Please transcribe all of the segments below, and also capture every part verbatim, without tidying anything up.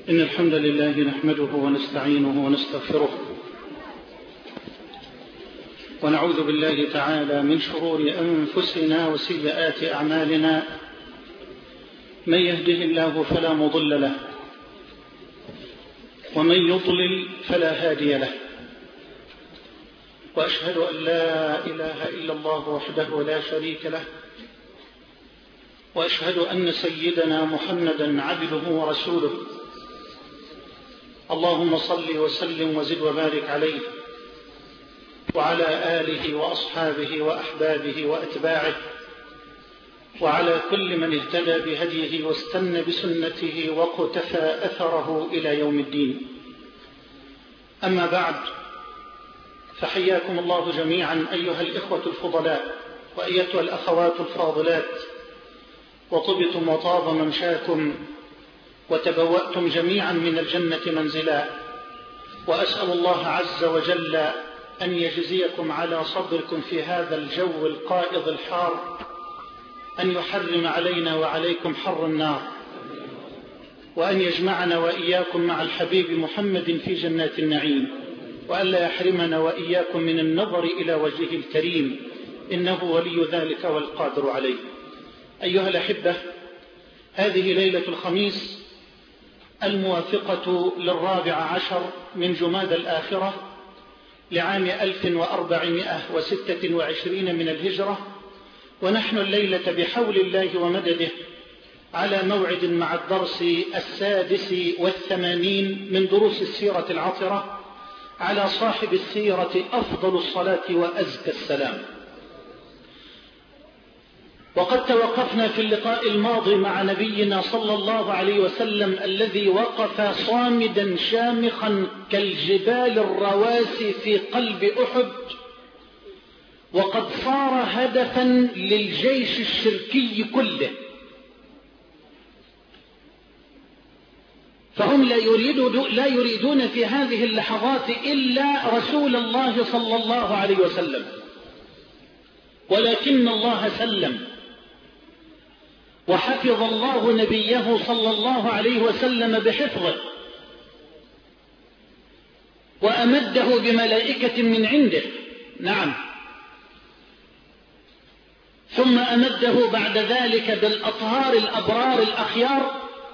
إن الحمد لله نحمده ونستعينه ونستغفره ونعوذ بالله تعالى من شرور أنفسنا وسيئات أعمالنا. من يهده الله فلا مضل له ومن يضلل فلا هادي له، وأشهد أن لا إله إلا الله وحده لا شريك له، وأشهد أن سيدنا محمدا عبده ورسوله. اللهم صل وسلم وزد وبارك عليه وعلى آله وأصحابه وأحبابه وأتباعه وعلى كل من اهتدى بهديه واستنى بسنته واقتفى أثره إلى يوم الدين. أما بعد، فحياكم الله جميعا أيها الإخوة الفضلاء وأيتها الأخوات الفاضلات، وطبتم وطاب ممشاكم وتبوأتم جميعا من الجنة منزلا، وأسأل الله عز وجل أن يجزيكم على صبركم في هذا الجو القائض الحار، أن يحرم علينا وعليكم حر النار، وأن يجمعنا وإياكم مع الحبيب محمد في جنات النعيم، وأن لا يحرمنا وإياكم من النظر إلى وجهه الكريم، إنه ولي ذلك والقادر عليه. أيها الأحبة، هذه ليلة الخميس الموافقة للرابع عشر من جماد الآخرة لعام ألف وأربعمائة وستة وعشرين من الهجرة، ونحن الليلة بحول الله ومدده على موعد مع الدرس السادس والثمانين من دروس السيرة العطرة على صاحب السيرة أفضل الصلاة وأزكى السلام. وقد توقفنا في اللقاء الماضي مع نبينا صلى الله عليه وسلم الذي وقف صامدا شامخا كالجبال الرواسي في قلب أحد، وقد صار هدفا للجيش الشركي كله، فهم لا يريدون, لا يريدون في هذه اللحظات إلا رسول الله صلى الله عليه وسلم، ولكن الله سلم وحفظ الله نبيه صلى الله عليه وسلم بحفظه، وأمده بملائكة من عنده، نعم، ثم أمده بعد ذلك بالأطهار الأبرار الأخيار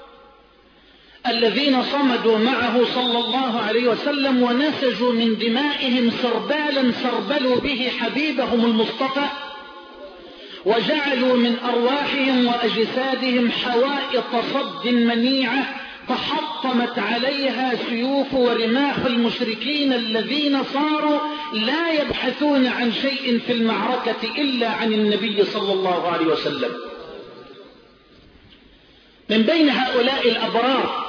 الذين صمدوا معه صلى الله عليه وسلم ونسجوا من دمائهم سربالا سربلوا به حبيبهم المصطفى، وجعلوا من أرواحهم وأجسادهم حوائط صد منيعة تحطمت عليها سيوف ورماح المشركين الذين صاروا لا يبحثون عن شيء في المعركة إلا عن النبي صلى الله عليه وسلم. من بين هؤلاء الأبرار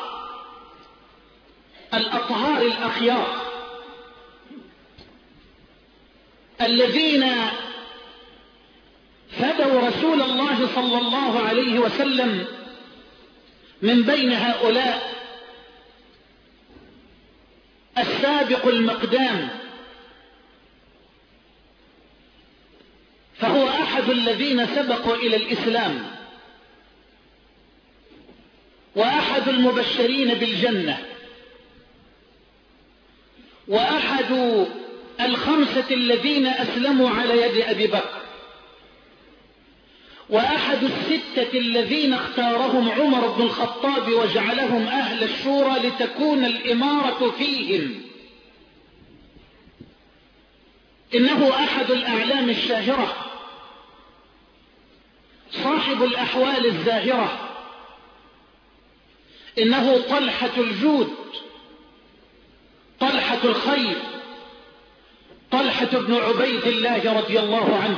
الأطهار الأخيار الذين فدوا رسول الله صلى الله عليه وسلم، من بين هؤلاء السابق المقدام، فهو أحد الذين سبقوا إلى الإسلام، وأحد المبشرين بالجنة، وأحد الخمسة الذين أسلموا على يد أبي بكر، وأحد الستة الذين اختارهم عمر بن الخطاب وجعلهم أهل الشورى لتكون الإمارة فيهم. إنه أحد الأعلام الشاهرة، صاحب الأحوال الزاهرة، إنه طلحة الجود، طلحة الخير، طلحة بن عبيد الله رضي الله عنه.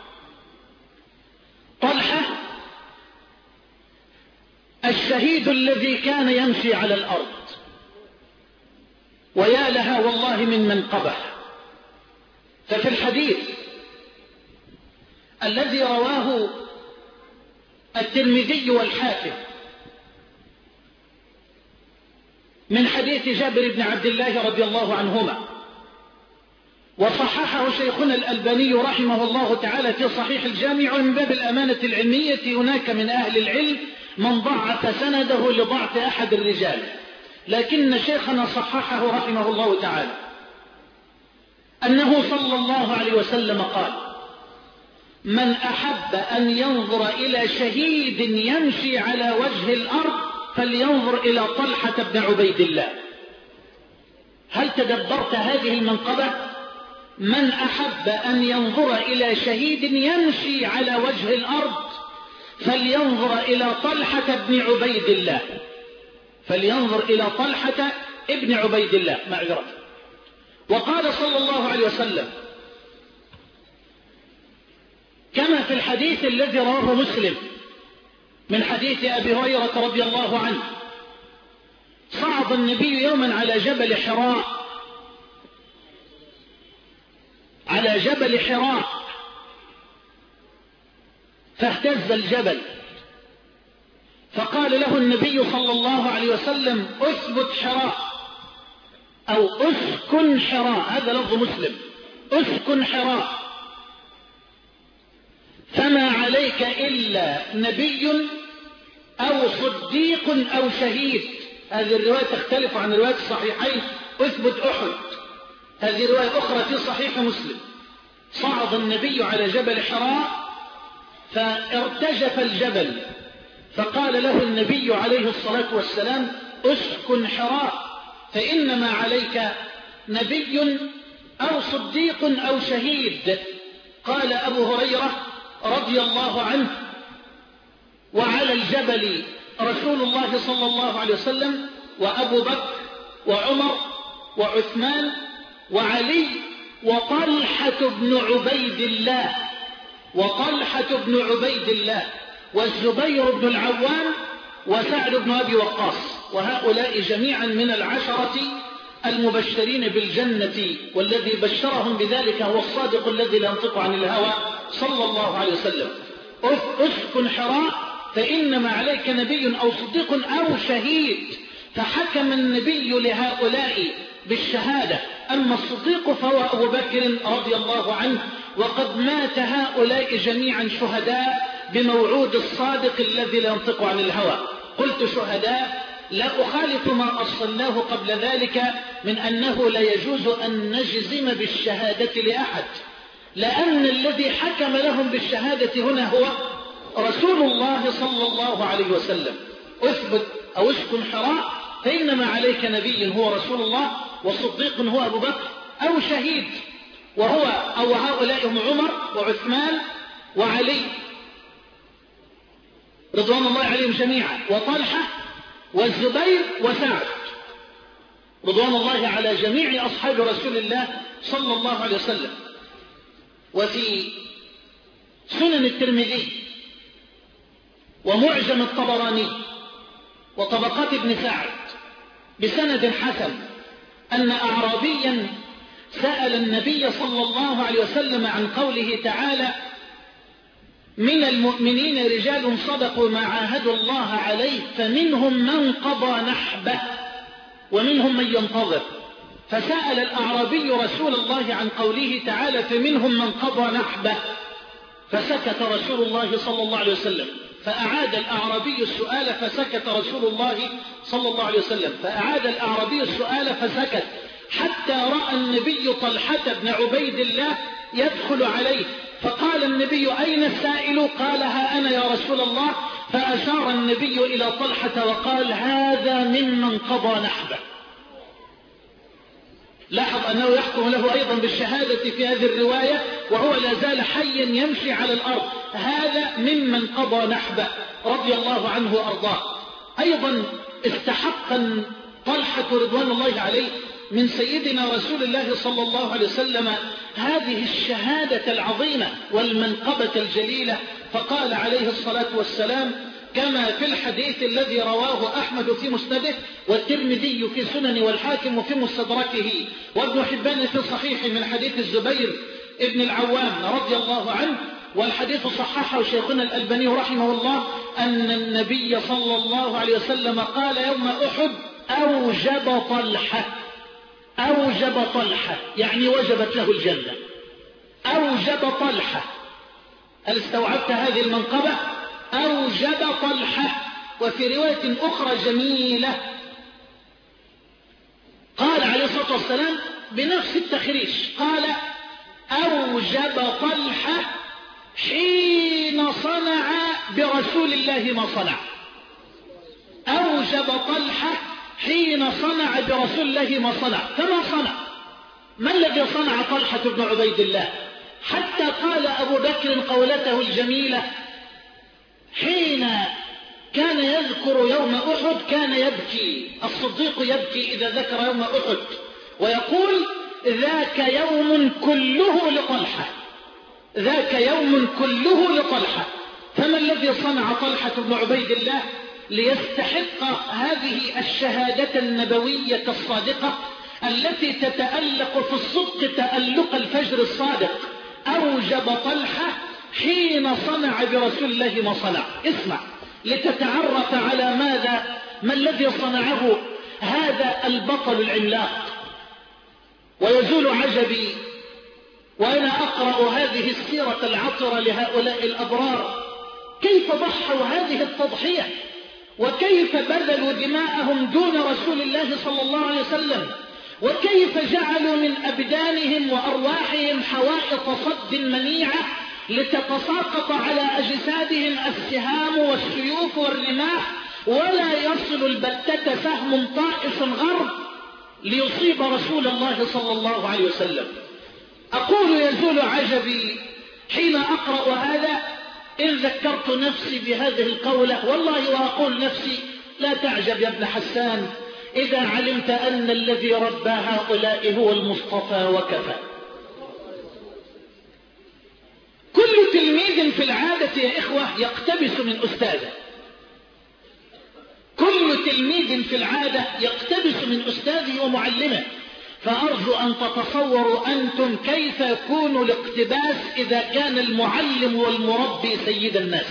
طلحة الشهيد الذي كان يمشي على الأرض، ويا لها والله من منقبة. ففي الحديث الذي رواه الترمذي والحاكم من حديث جابر بن عبد الله رضي الله عنهما، وصححه شيخنا الألباني رحمه الله تعالى في صحيح الجامع، من باب الأمانة العلمية هناك من أهل العلم من ضعف سنده لضعف أحد الرجال، لكن شيخنا صححه رحمه الله تعالى أنه صلى الله عليه وسلم قال: من أحب أن ينظر إلى شهيد يمشي على وجه الأرض فلينظر إلى طلحة بن عبيد الله. هل تدبرت هذه المنقبة؟ من أحب أن ينظر إلى شهيد يمشي على وجه الأرض فلينظر إلى طلحة بن عبيد الله، فلينظر إلى طلحة ابن عبيد الله معذرة. وقال صلى الله عليه وسلم كما في الحديث الذي رواه مسلم من حديث أبي هريرة رضي الله عنه: صعد النبي يوما على جبل حراء على جبل حراء فاهتز الجبل، فقال له النبي صلى الله عليه وسلم: اثبت حراء أو اسكن حراء، هذا لفظ مسلم، اسكن حراء، فما عليك إلا نبي أو صديق أو شهيد. هذه الرواية تختلف عن رواية الصحيحين: اثبت أحد، هذه رواية أخرى في صحيح مسلم. صعد النبي على جبل حراء فارتجف الجبل، فقال له النبي عليه الصلاة والسلام: اسكن حراء فإنما عليك نبي أو صديق أو شهيد. قال أبو هريرة رضي الله عنه: وعلى الجبل رسول الله صلى الله عليه وسلم وأبو بكر وعمر وعثمان وعلي وطلحة بن عبيد الله وطلحة بن عبيد الله والزبير بن العوام وسعد بن أبي وقاص، وهؤلاء جميعا من العشرة المبشرين بالجنة، والذي بشرهم بذلك هو الصادق الذي لا ينطق عن الهوى صلى الله عليه وسلم. اسكن حراء فإنما عليك نبي أو صديق أو شهيد. فحكم النبي لهؤلاء بالشهادة، أما الصديق فهو أبو بكر رضي الله عنه، وقد مات هؤلاء جميعا شهداء بموعود الصادق الذي لا ينطق عن الهوى. قلت شهداء لا أخالف ما أصلناه قبل ذلك من أنه لا يجوز أن نجزم بالشهادة لأحد، لأن الذي حكم لهم بالشهادة هنا هو رسول الله صلى الله عليه وسلم. اثبت أو اسكن حراء فإنما عليك نبي هو رسول الله، وصديق هو أبو بكر، أو شهيد وهو أو هؤلاء هم عمر وعثمان وعلي رضوان الله عليهم جميعا، وطلحة والزبير وسعد رضوان الله على جميع أصحاب رسول الله صلى الله عليه وسلم. وفي سنن الترمذي ومعجم الطبراني وطبقات ابن سعد بسند حسن أن أعرابيا سأل النبي صلى الله عليه وسلم عن قوله تعالى: من المؤمنين رجال صدقوا ما عاهدوا الله عليه فمنهم من قضى نحبه ومنهم من ينتظر. فسأل الأعرابي رسول الله عن قوله تعالى: فمنهم من قضى نحبه، فسكت رسول الله صلى الله عليه وسلم، فأعاد الأعرابي السؤال فسكت رسول الله صلى الله عليه وسلم، فأعاد الأعرابي السؤال فسكت، حتى رأى النبي طلحة بن عبيد الله يدخل عليه، فقال النبي: أين السائل؟ قال: ها أنا يا رسول الله. فأشار النبي إلى طلحة وقال: هذا ممن قضى نحبه. لاحظ أنه يحكم له أيضا بالشهادة في هذه الرواية وهو لا زال حيا يمشي على الأرض، هذا ممن قضى نحبه رضي الله عنه وأرضاه. أيضا استحق طلحة رضوان الله عليه من سيدنا رسول الله صلى الله عليه وسلم هذه الشهادة العظيمة والمنقبة الجليلة، فقال عليه الصلاة والسلام كما في الحديث الذي رواه أحمد في مسنده والترمذي في سنن والحاكم في مستدركه وابن حبان في صحيح من حديث الزبير ابن العوام رضي الله عنه، والحديث صححه شيخنا الألباني رحمه الله أن النبي صلى الله عليه وسلم قال يوم أحد: أوجب طلحة، أوجب طلحة يعني وجبت له الجنة، أوجب طلحة. هل استوعبت هذه المنقبة؟ أوجب طلحة. وفي رواية أخرى جميلة الصلاة والسلام بنفس التخريج قال أوجب طلحة حين صنع برسول الله ما صنع. أوجب طلحة حين صنع برسول الله ما صنع. فما صنع؟ ما الذي صنع طلحة بن عبيد الله حتى قال أبو بكر قولته الجميلة حين كان يذكر يوم أحد كان يبكي، الصديق يبكي إذا ذكر يوم أحد ويقول ذاك يوم كله لطلحة، ذاك يوم كله لطلحة. فما الذي صنع طلحة بن عبيد الله ليستحق هذه الشهادة النبوية الصادقة التي تتألق في الصدق تألق الفجر الصادق؟ أوجب طلحة حين صنع برسول الله ما صنع. اسمع لتتعرف على ماذا، ما الذي صنعه هذا البطل العملاق. ويزول عجبي وأنا أقرأ هذه السيرة العطرة لهؤلاء الأبرار كيف ضحوا هذه التضحية وكيف بذلوا دماءهم دون رسول الله صلى الله عليه وسلم، وكيف جعلوا من أبدانهم وأرواحهم حوائط صد منيعة لتتساقط على أجسادهم السهام والسيوف والرماح ولا يصل البتة سهم طائش غرب ليصيب رسول الله صلى الله عليه وسلم. أقول يزول عجبي حين أقرأ هذا إن ذكرت نفسي بهذه القولة، والله وأقول نفسي لا تعجب يا ابن حسان إذا علمت أن الذي ربى هؤلاء هو المصطفى وكفى. كل تلميذ في العادة يا إخوة يقتبس من أستاذه، كل تلميذ في العادة يقتبس من أستاذه ومعلمه. فأرجو أن تتصوروا أنتم كيف يكون الاقتباس إذا كان المعلم والمربي سيد الناس.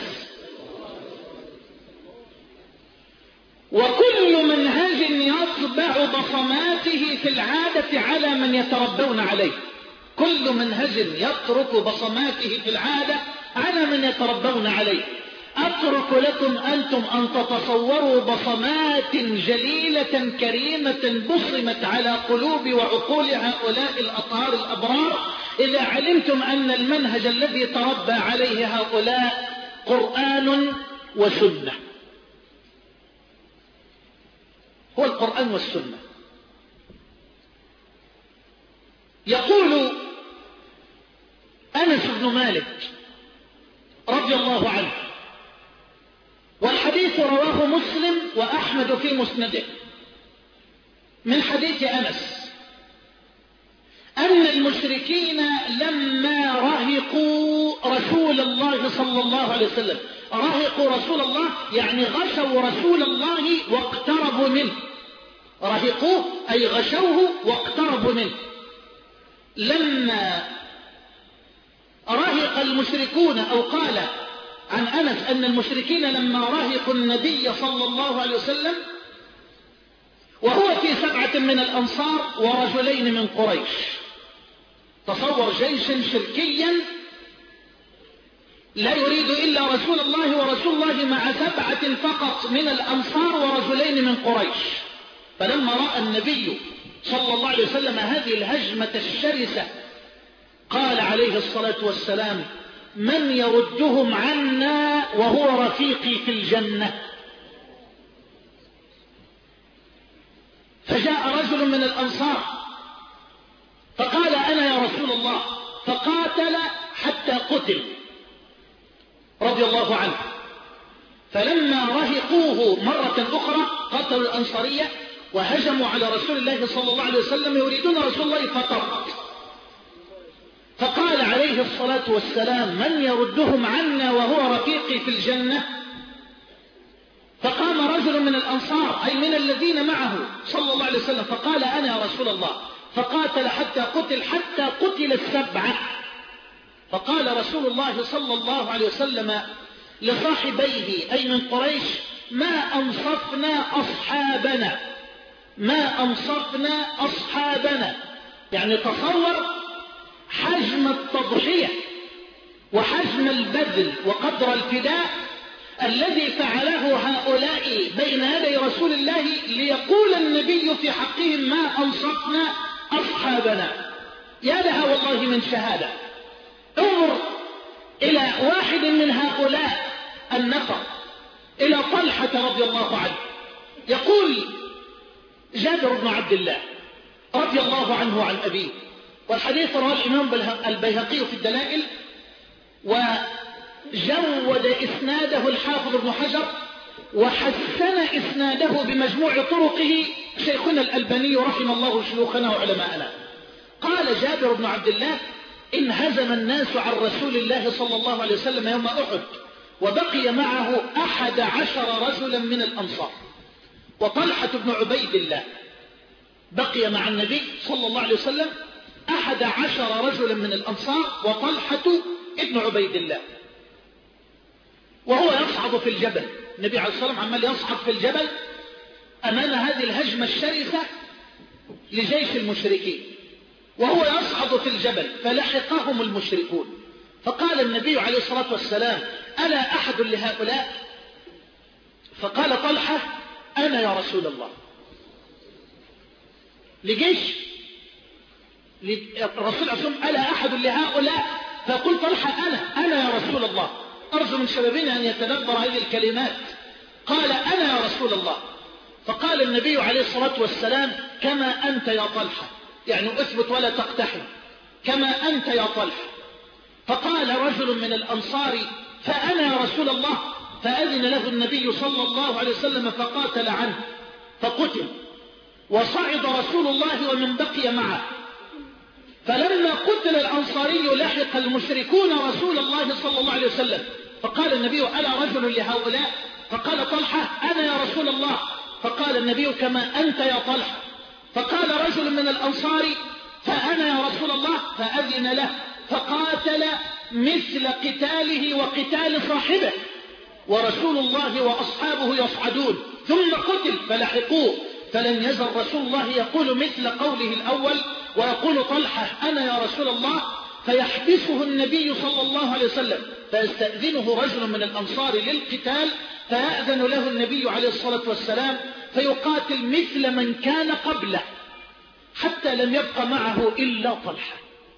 وكل منهج يطبع بصماته في العادة على من يتربون عليه، كل منهج يترك بصماته في العادة على من يتربون عليه. أترك لكم أنتم أن تتصوروا بصمات جليلة كريمة بصمت على قلوب وعقول هؤلاء الأطهار الأبرار إذا علمتم أن المنهج الذي تربى عليه هؤلاء قرآن وسنة، هو القرآن والسنة. يقول أنس بن مالك رضي الله عنه، والحديث رواه مسلم وأحمد في مسنده، من حديث أنس أن المشركين لما رهقوا رسول الله صلى الله عليه وسلم، رهقوا رسول الله يعني غشوا رسول الله واقتربوا منه، رهقوه أي غشوه واقتربوا منه. لما رهق المشركون أو قال عن أنس أن المشركين لما رهقوا النبي صلى الله عليه وسلم وهو في سبعة من الأنصار ورجلين من قريش، تصور جيشا شركيا لا يريد إلا رسول الله ورسول الله مع سبعة فقط من الأنصار ورجلين من قريش. فلما رأى النبي صلى الله عليه وسلم هذه الهجمة الشرسة قال عليه الصلاة والسلام من يردهم عنا وهو رفيقي في الجنة؟ فجاء رجل من الأنصار فقال أنا يا رسول الله، فقاتل حتى قتل رضي الله عنه. فلما رهقوه مرة أخرى قتلوا الأنصارية وهجموا على رسول الله صلى الله عليه وسلم يريدون رسول الله فقط. فقال عليه الصلاة والسلام من يردهم عنا وهو رفيقي في الجنة؟ فقام رجل من الأنصار أي من الذين معه صلى الله عليه وسلم فقال أنا يا رسول الله، فقاتل حتى قتل حتى قتل السبعة. فقال رسول الله صلى الله عليه وسلم لصاحبيه أي من قريش ما أنصفنا أصحابنا، ما أنصفنا أصحابنا، يعني تصور حجم التضحية وحجم البذل وقدر الفداء الذي فعله هؤلاء بين يدي رسول الله ليقول النبي في حقهم ما أنصفنا أصحابنا. يا لها والله من شهادة. انظر إلى واحد من هؤلاء النفر، إلى طلحة رضي الله عنه، يقول جابر بن عبد الله رضي الله عنه عن أبيه، والحديث رواه الإمام البيهقي في الدلائل، وجود إسناده الحافظ ابن حجر، وحسن إسناده بمجموع طرقه شيخنا الألباني رحم الله شيوخنا وعلماءنا. قال جابر بن عبد الله: انهزم الناس عن رسول الله صلى الله عليه وسلم يوم أحد، وبقي معه أحد عشر رجلا من الأنصار. وطلحة بن عبيد الله بقي مع النبي صلى الله عليه وسلم أحد عشر رجلا من الأنصار، وطلحة ابن عبيد الله، وهو يصعد في الجبل. النبي عليه الصلاة والسلام عمال يصعد في الجبل أمام هذه الهجمة الشرسة لجيش المشركين، وهو يصعد في الجبل فلحقهم المشركون، فقال النبي عليه الصلاة والسلام: ألا أحد لهؤلاء؟ فقال طلحة: أنا يا رسول الله. لجيش الرسول عليه الصلاة والسلام: ألا أحد لهؤلاء؟ فقل طلحة: أنا أنا يا رسول الله. أرجو من شبابنا أن يتدبر هذه الكلمات. قال: أنا يا رسول الله. فقال النبي عليه الصلاة والسلام: كما أنت يا طلحة، يعني أثبت ولا تقتحم، كما أنت يا طلحة. فقال رجل من الأنصار: فأنا يا رسول الله. فأذن له النبي صلى الله عليه وسلم فقاتل عنه فقتل، وصعد رسول الله ومن بقي معه. فلما قتل الأنصاري لحق المشركون رسول الله صلى الله عليه وسلم، فقال النبي: ألا رجل لهؤلاء؟ فقال طلحة: أنا يا رسول الله. فقال النبي: كما أنت يا طلحة. فقال رجل من الأنصار: فأنا يا رسول الله. فأذن له فقاتل مثل قتاله وقتال صاحبه، ورسول الله وأصحابه يصعدون، ثم قتل فلحقوه. فلم يزل رسول الله يقول مثل قوله الأول، ويقول طلحة: أنا يا رسول الله. فيحبسه النبي صلى الله عليه وسلم، فيستأذنه رجل من الأنصار للقتال، فيأذن له النبي عليه الصلاة والسلام، فيقاتل مثل من كان قبله، حتى لم يبق معه إلا طلحة.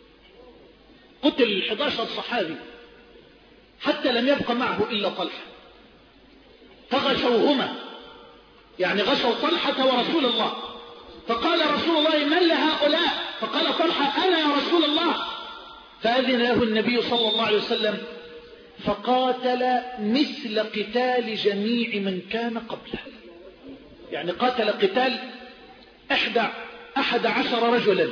قتل احد عشر صحابي حتى لم يبق معه إلا طلحة، فغشوهما، يعني غشوا طلحة ورسول الله. فقال رسول الله: من لهؤلاء؟ فقال طلحة: أنا يا رسول الله. فأذن له النبي صلى الله عليه وسلم فقاتل مثل قتال جميع من كان قبله، يعني قاتل قتال أحد, أحد عشر رجلا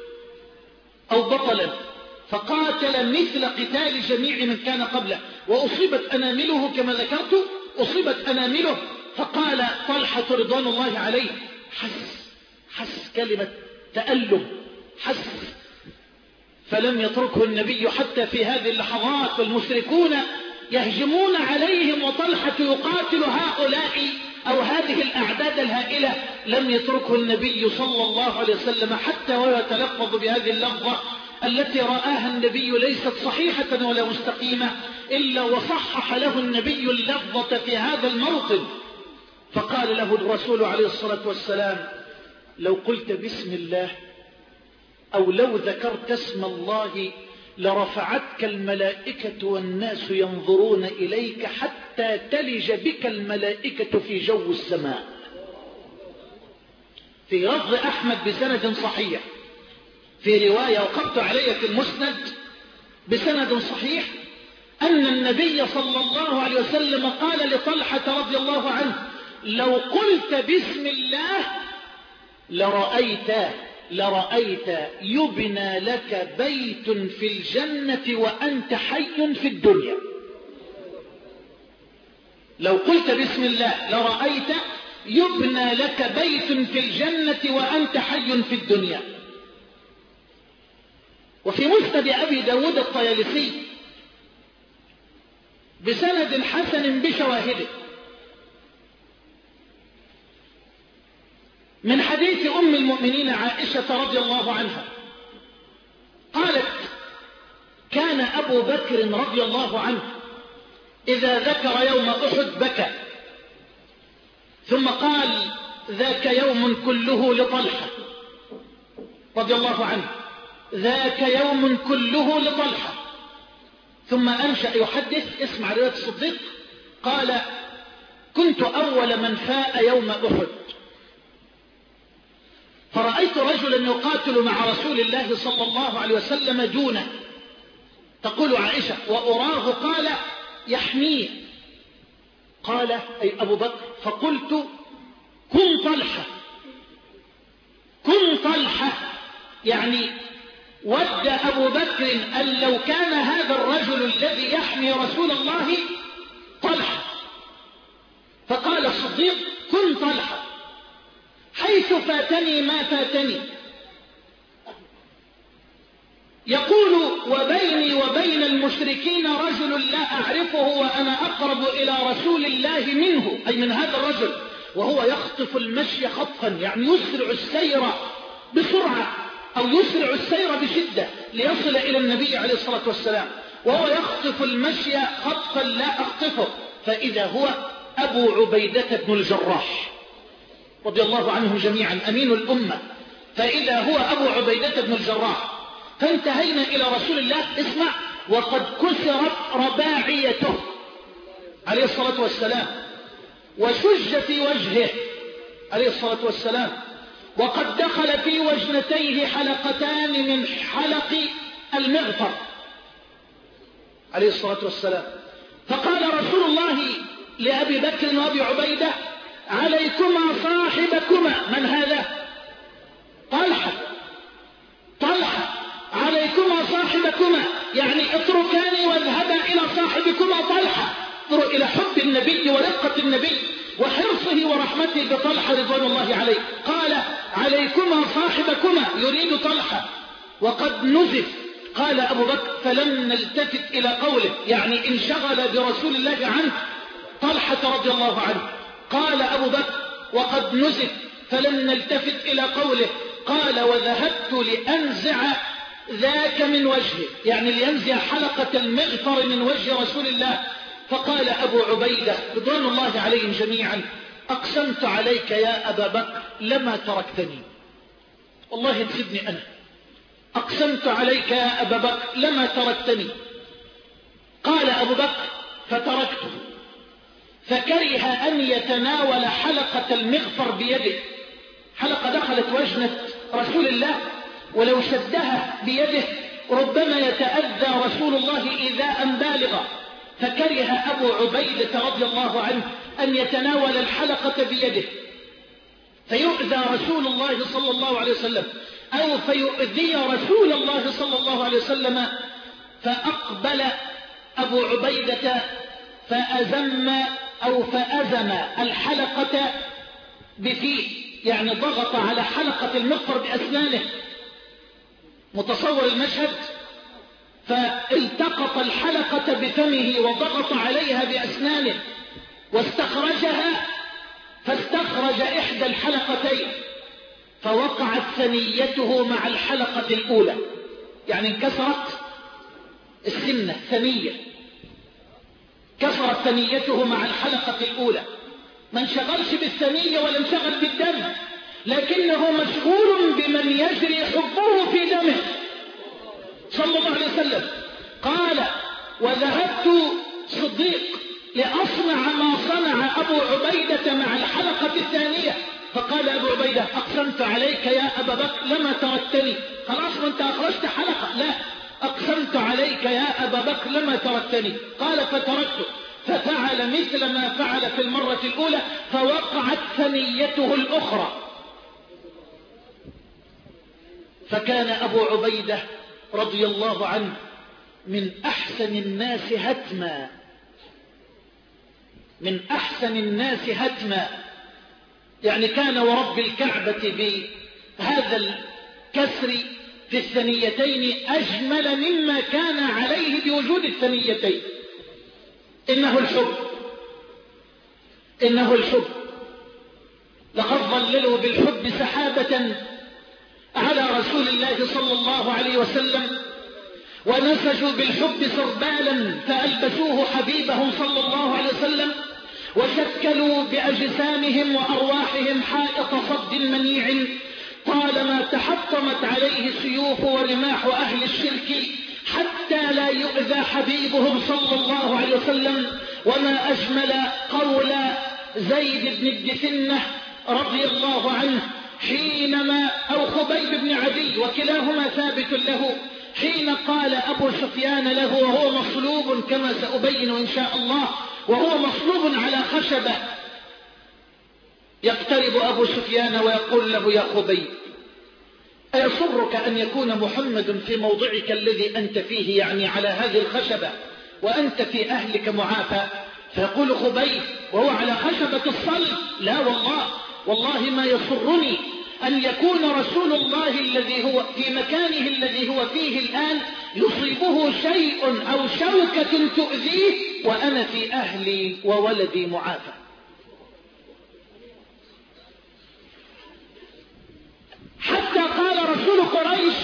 أو بطلا، فقاتل مثل قتال جميع من كان قبله. وأصيبت أنامله كما ذكرت، أصيبت أنامله. فقال طلحة رضوان الله عليه: حس حس كلمة تألم، حس. فلم يتركه النبي حتى في هذه اللحظات والمشركون يهجمون عليهم، وطلحة يقاتل هؤلاء أو هذه الأعداد الهائلة. لم يتركه النبي صلى الله عليه وسلم حتى ويتلفظ بهذه اللفظة التي رآها النبي ليست صحيحة ولا مستقيمة، إلا وصحح له النبي اللفظة في هذا الموطن. فقال له الرسول عليه الصلاة والسلام: لو قلت بسم الله أو لو ذكرت اسم الله لرفعتك الملائكة والناس ينظرون إليك حتى تلج بك الملائكة في جو السماء. في لفظ أحمد بسند صحيح، في رواية وقفت علي في المسند بسند صحيح، أن النبي صلى الله عليه وسلم قال لطلحة رضي الله عنه: لو قلت بسم الله لرأيت لرأيت يبنى لك بيت في الجنة وأنت حي في الدنيا. لو قلت بسم الله لرأيت يبنى لك بيت في الجنة وأنت حي في الدنيا. وفي مسند أبي داود الطيالسي بسند حسن بشواهده من حديث أم المؤمنين عائشة رضي الله عنها قالت: كان أبو بكر رضي الله عنه إذا ذكر يوم أحد بكى، ثم قال ذاك يوم كله لطلحة رضي الله عنه، ذاك يوم كله لطلحة. ثم أنشأ يحدث، اسمع رواية الصديق، قال كنت أول من فاء يوم أحد، فرأيت رجلا يقاتل مع رسول الله صلى الله عليه وسلم دونه. تقول عائشة وأراه قال يحميه، قال أي أبو بكر، فقلت كن طلحة، كن طلحة، يعني ود أبو بكر أن لو كان هذا الرجل الذي يحمي رسول الله طلحة. فقال الصديق كن طلحة، حيث فاتني ما فاتني. يقول وبيني وبين المشركين رجل لا أعرفه وأنا أقرب إلى رسول الله منه، أي من هذا الرجل، وهو يخطف المشي خطفا، يعني يسرع السير بسرعة أو يسرع السير بشدة ليصل إلى النبي عليه الصلاة والسلام، وهو يخطف المشي خطفا لا أخطفه، فإذا هو أبو عبيدة بن الجراح رضي الله عنهم جميعا أمين الأمة، فإذا هو أبو عبيدة بن الجراح. فانتهينا إلى رسول الله، اسمع، وقد كسرت رباعيته عليه الصلاة والسلام، وشج في وجهه عليه الصلاة والسلام، وقد دخل في وجنتيه حلقتان من حلق المغفر عليه الصلاة والسلام. فقال رسول الله لأبي بكر وأبي عبيدة عليكما صاحبكما. من هذا؟ طلحة. طلحة عليكما صاحبكما، يعني اتركاني واذهبا إلى صاحبكما طلحة. انظروا إلى حب النبي ورقة النبي وحرصه ورحمته بطلحة رضوان الله عليه. قال عليكما صاحبكما، يريد طلحة، وقد نزف. قال أبو بكر فلم نلتفت إلى قوله، يعني انشغل برسول الله عنه طلحة رضي الله عنه. قال أبو بكر وقد نزف فلم نلتفت إلى قوله. قال وذهبت لأنزع ذاك من وجهه، يعني لينزع حلقة المغفر من وجه رسول الله. فقال أبو عبيدة رضوان الله عليهم جميعا أقسمت عليك يا أبا بكر لما تركتني، والله تسيبني أنا، أقسمت عليك يا أبا بكر لما تركتني. قال أبو بكر فتركته، فكره أن يتناول حلقة المغفر بيده. حلقة دخلت وجنة رسول الله، ولو شدها بيده ربما يتأذى رسول الله إيذاء بالغا. فكره أبو عبيدة رضي الله عنه أن يتناول الحلقة بيده فيؤذى رسول الله صلى الله عليه وسلم، أو فيؤذي رسول الله صلى الله عليه وسلم. فأقبل أبو عبيدة فأزم أو فأزم الحلقة بفيه، يعني ضغط على حلقة المغفر بأسنانه. متصور المشهد؟ فالتقط الحلقة بفمه وضغط عليها بأسنانه واستخرجها، فاستخرج إحدى الحلقتين فوقعت ثنيته مع الحلقة الأولى، يعني انكسرت السنة ثنية، كسرت ثنيته مع الحلقة الأولى. ما انشغلش بالثنية ولا انشغل بالدم، لكنه مشغول بمن يجري حبه في دمه صلى الله عليه وسلم. قال وذهبت صديق لأصنع ما صنع أبو عبيدة مع الحلقة الثانية. فقال أبو عبيدة أقسمت عليك يا أبا بكر لما تركتني، خلاص ما انت أخرجت حلقة، لا، أقسمت عليك يا أبا بكر لما تركتني. قال فتركته، ففعل مثل ما فعل في المرة الأولى، فوقعت ثنيته الأخرى. فكان أبو عبيدة رضي الله عنه من أحسن الناس هتما، من أحسن الناس هتما، يعني كان ورب الكعبة بهذا الكسر في الثنيتين أجمل مما كان عليه بوجود الثنيتين. إنه الحب، إنه الحب. لقد ظللوا بالحب سحابة على رسول الله صلى الله عليه وسلم، ونسجوا بالحب سربالا فألبسوه حبيبهم صلى الله عليه وسلم، وشكلوا بأجسامهم وأرواحهم حائط صد منيع طالما تحطمت عليه سيوف ورماح أهل الشرك حتى لا يؤذى حبيبهم صلى الله عليه وسلم. وما أجمل قول زيد بن الدثنة رضي الله عنه حينما أو خبيب بن عدي وكلاهما ثابت له، حين قال أبو سفيان له وهو مصلوب كما سأبين إن شاء الله، وهو مصلوب على خشبة، يقترب أبو سفيان ويقول له يا خبيب أيسرك أن يكون محمد في موضعك الذي أنت فيه، يعني على هذه الخشبة، وأنت في أهلك معافى؟ فيقول خبيب وهو على خشبة الصلب لا والله والله ما يسرني أن يكون رسول الله الذي هو في مكانه الذي هو فيه الآن يصيبه شيء أو شوكة تؤذيه وأنا في أهلي وولدي معافى. حتى قال رسول قريش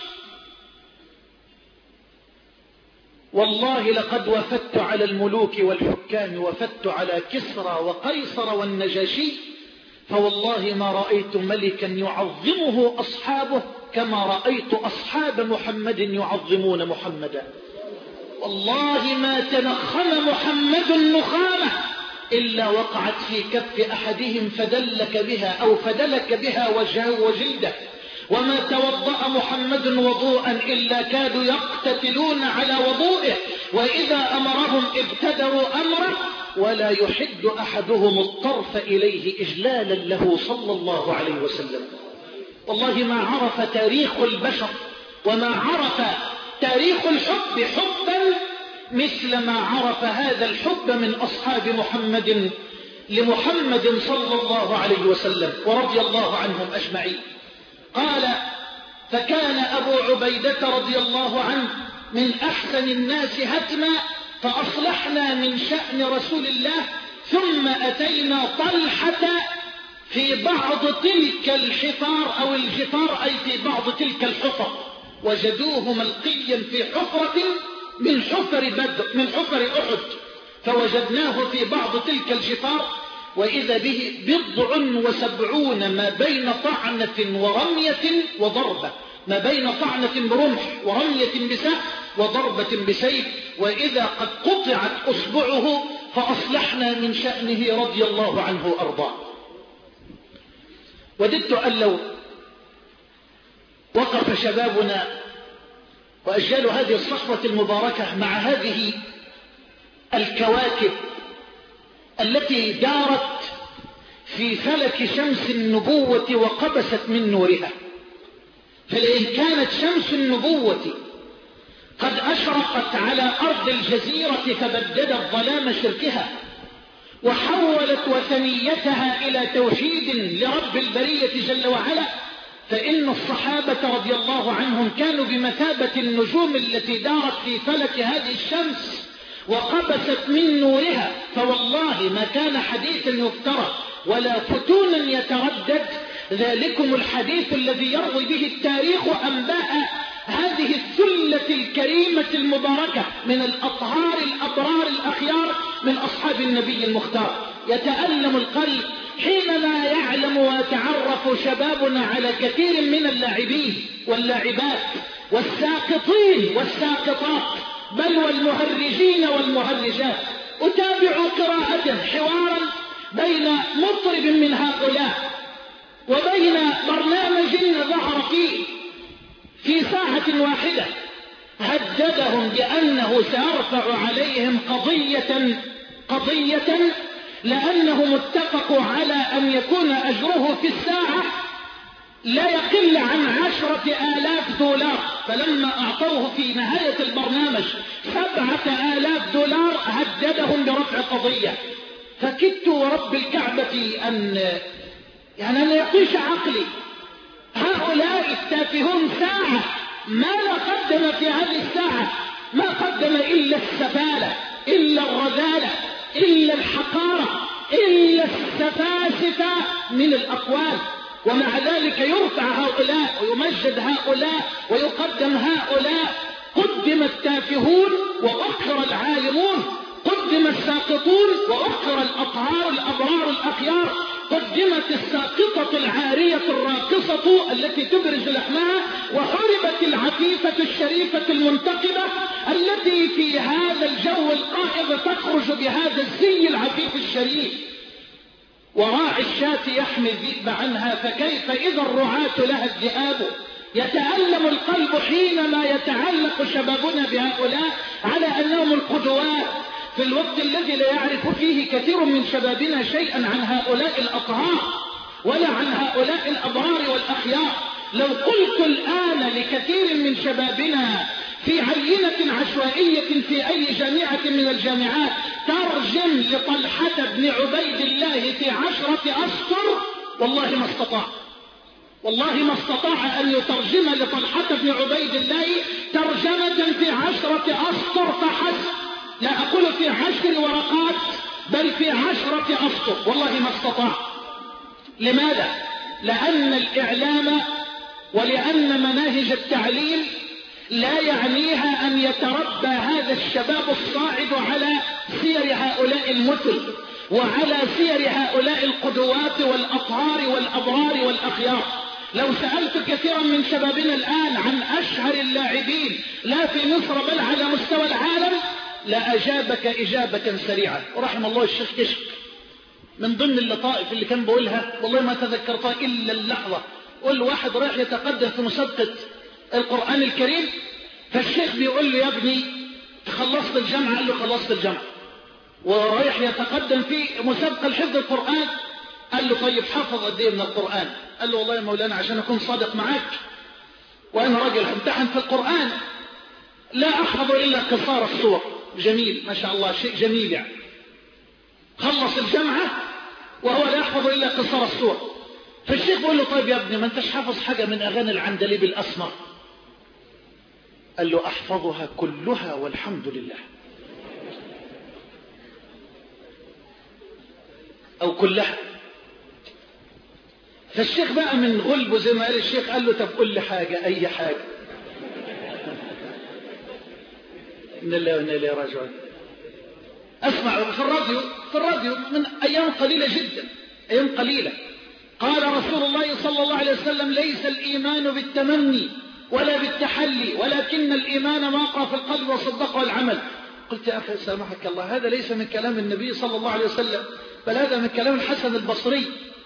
والله لقد وفدت على الملوك والحكام، وفدت على كسرى وقيصر والنجاشي، فوالله ما رأيت ملكا يعظمه أصحابه كما رأيت أصحاب محمد يعظمون محمدا. والله ما تنخم محمد نخامة إلا وقعت في كف أحدهم فدلك بها أو فدلك بها وجهه وجلده، وما توضأ محمد وضوءا إلا كادوا يقتتلون على وضوئه، وإذا أمرهم ابتدروا أمره، ولا يحد أحدهم الطرف إليه إجلالا له صلى الله عليه وسلم. والله ما عرف تاريخ البشر وما عرف تاريخ الحب حبا مثل ما عرف هذا الحب من أصحاب محمد لمحمد صلى الله عليه وسلم ورضي الله عنهم أجمعين. قال فكان أبو عبيدة رضي الله عنه من أحسن الناس هتما، فأصلحنا من شأن رسول الله، ثم أتينا طلحة في بعض تلك الحفار أو الجفار أي في بعض تلك الحفر، وجدوه ملقيا في حفرة من حفر بدر من حفر أحد، فوجدناه في بعض تلك الجفار وإذا به بضع وسبعون ما بين طعنة ورمية وضربة، ما بين طعنة برمح ورمية بسهم وضربة بسيف، وإذا قد قطعت أصبعه فأصلحنا من شأنه رضي الله عنه أرضاه. وددت أن لو وقف شبابنا وأجيال هذه الصحوة المباركة مع هذه الكواكب التي دارت في فلك شمس النبوة وقبست من نورها، فلئن كانت شمس النبوة قد أشرقت على أرض الجزيرة فبددت ظلام شركها وحولت وثنيتها إلى توحيد لرب البرية جل وعلا، فإن الصحابة رضي الله عنهم كانوا بمثابة النجوم التي دارت في فلك هذه الشمس وقبست من نورها، فوالله ما كان حديثا يفترى ولا فتونا يتردد، ذلكم الحديث الذي يروي به التاريخ أنباء هذه الثلة الكريمة المباركة من الأطهار الأبرار الأخيار من أصحاب النبي المختار. يتألم القلب حينما يعلم ويتعرف شبابنا على كثير من اللاعبين واللاعبات والساقطين والساقطات بل والمهرجين والمهرجات. أتابع قراءة حوارا بين مطرب من هؤلاء وبين برنامج ظهر فيه في ساعة واحدة هددهم بأنه سيرفع عليهم قضية قضية لأنهم اتفقوا على أن يكون أجره في الساعة لا يقل عن عشرة آلاف دولار، فلما أعطوه في نهاية البرنامج سبعة آلاف دولار هددهم برفع قضية. فكدت ورب الكعبة أن يعني أن يطيش عقلي، هؤلاء التافهون ساعة ماذا قدم في هذه الساعة؟ ما قدم إلا السفالة إلا الرذالة إلا الحقارة إلا السفاسفة من الأقوال، ومع ذلك يرفع هؤلاء ويمجد هؤلاء ويقدم هؤلاء قدم التافهون وأخر العالمون، قدم الساقطون وأخر الأطهار الأبرار الأخيار، قدمت الساقطة العارية الراقصة التي تبرز لحمها، وحربت العفيفة الشريفة المنتقبة التي في هذا الجو القائض تخرج بهذا الزي العفيف الشريف. وراعي الشاة يحمي الذئب عنها، فكيف إذا الرعاة لها الذئاب؟ يتألم القلب حينما يتعلق شبابنا بهؤلاء على أنهم القدوات، في الوقت الذي لا يعرف فيه كثير من شبابنا شيئا عن هؤلاء الأطهار ولا عن هؤلاء الأبرار والأخيار. لو قلت الآن لكثير من شبابنا في عينة عشوائية في أي جامعة من الجامعات ترجم لطلحة بن عبيد الله في عشرة أسطر، والله ما استطاع، والله ما استطاع أن يترجم لطلحة بن عبيد الله ترجمة في عشرة أسطر فحسب، لا أقول في عشر ورقات بل في عشرة أسطر، والله ما استطاع. لماذا؟ لأن الإعلام ولأن مناهج التعليم لا يعنيها أن يتربى هذا الشباب الصاعد على سير هؤلاء المثل وعلى سير هؤلاء القدوات والأطهار والأبرار والأخيار. لو سألت كثيرا من شبابنا الآن عن أشهر اللاعبين لا في مصر بل على مستوى العالم لا أجابك إجابة سريعة. ورحم الله الشيخ كشك، من ضمن اللطائف اللي كان بقولها والله ما تذكرتها إلا اللحظة، قل واحد رايح يتقدم في مسابقة القرآن الكريم، فالشيخ بيقول له يا ابني خلصت الجامعة؟ قال له خلصت الجامعة. ورايح يتقدم في مسابقة الحفظ القرآن، قال له طيب حافظ قد ايه من القرآن؟ قال له والله يا مولانا عشان أكون صادق معاك وأنا راجل امتحن في القرآن لا أحفظ إلا قصار الصور. جميل ما شاء الله، شيء جميل يعني. خلص الجامعة وهو لا يحفظ إلا قصار الصور. فالشيخ بيقول له طيب يا ابني ما انتش حافظ حاجة من أغاني العندليب الأسمر؟ قال له أحفظها كلها والحمد لله، أو كلها. فالشيخ بقى من غلبه زي ما قال الشيخ قال له طب قل لي حاجة، أي حاجة. إن الله وإنا إليه راجعون. أسمع في الراديو في الراديو من أيام قليلة جدا، أيام قليلة، قال رسول الله صلى الله عليه وسلم ليس الإيمان بالتمني ولا بالتحلي ولكن الإيمان ما وقع في القلب وصدقه العمل. قلت يا أخي سامحك الله، هذا ليس من كلام النبي صلى الله عليه وسلم بل هذا من كلام الحسن البصري.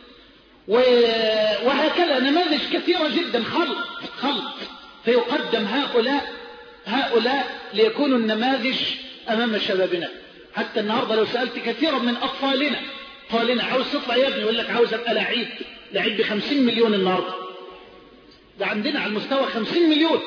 وهكذا نماذج كثيرة جدا، خلط خلط فيقدم هؤلاء هؤلاء ليكونوا النماذج أمام شبابنا. حتى النهاردة لو سألت كثيرا من أطفالنا أطفالنا عاوز تطلع يا ابني، يقول لك عاوز أبقى لعيب، لعيب بخمسين مليون النهاردة. ده عندنا على المستوى خمسين مليون.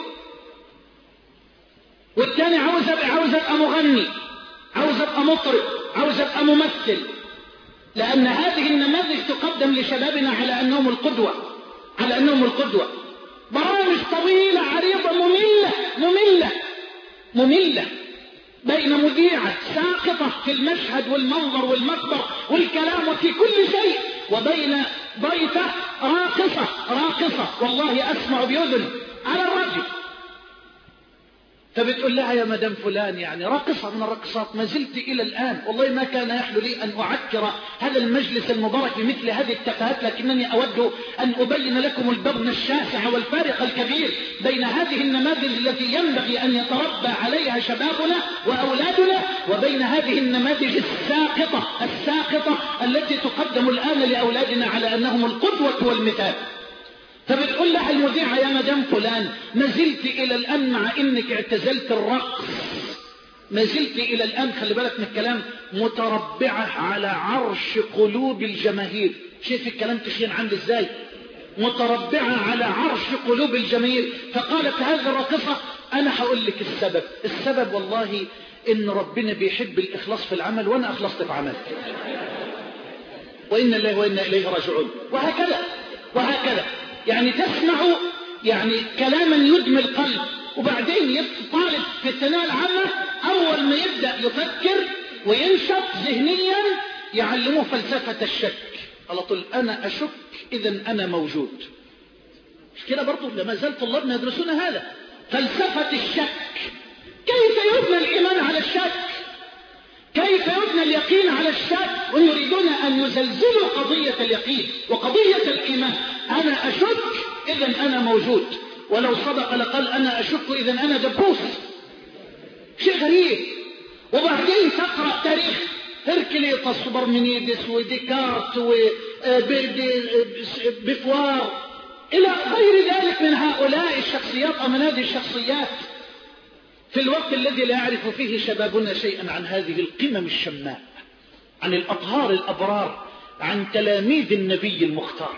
والتاني عاوز أبقى عاوز أبقى مغني، عاوز أبقى مطرب، عاوز أبقى ممثل. لأن هذه النماذج تقدم لشبابنا على أنهم القدوة، على أنهم القدوة. برامج طويلة عريضة مملة مملة مملة بين مذيعة ساقطة في المشهد والمنظر والمكبر والكلام وفي كل شيء، وبين ضيفة راقصة راقصة والله أسمع بأذن على الراديو، فبتقول لها يا مدام فلان يعني راقصة من الراقصات. ما زلت إلى الآن والله ما كان يحلو لي أن أعكر هذا المجلس المبارك بمثل هذه التفاهات، لكنني أود أن أبين لكم البون الشاسع والفارق الكبير بين هذه النماذج التي ينبغي أن يتربى عليها شبابنا وأولادنا وبين هذه النماذج الساقطة الساقطة التي تقدم الآن لأولادنا على أنهم القدوة والمثال. فبتقول لها المذيعة يا مدام فلان ما زلت إلى الآن مع إنك اعتزلت الرقص، ما زلت إلى الآن خلي بالك من الكلام متربعة على عرش قلوب الجماهير. شايف الكلام تخين عندي إزاي؟ متربعة على عرش قلوب الجماهير. فقالت هذه الراقصة أنا هقول لك السبب. السبب والله إن ربنا بيحب الإخلاص في العمل وأنا أخلصت في عمل، وإن الله وإنا إليه راجعون. وهكذا وهكذا يعني تسمع يعني كلاما يدمي القلب، وبعدين يطالب في الثانوية العامة أول ما يبدأ يفكر وينشط ذهنيا يعلموه فلسفة الشك على طول. أنا أشك إذا أنا موجود. مش كده برضو؟ لما زال طلابنا يدرسون هذا فلسفة الشك. كيف يبنى الإيمان على الشك؟ كيف يبنى اليقين على الشك؟ ويريدون أن يزلزلوا قضية اليقين وقضية الإيمان. أنا أشك إذن أنا موجود، ولو صدق لقال أنا أشك إذن أنا دبوس. شيء غريب. وبعدين تقرأ تاريخ هركليطس وبرمينيدس وديكارت وبفوار إلى غير ذلك من هؤلاء الشخصيات أو من هذه الشخصيات، في الوقت الذي لا يعرف فيه شبابنا شيئا عن هذه القمم الشماء، عن الأطهار الأبرار، عن تلاميذ النبي المختار.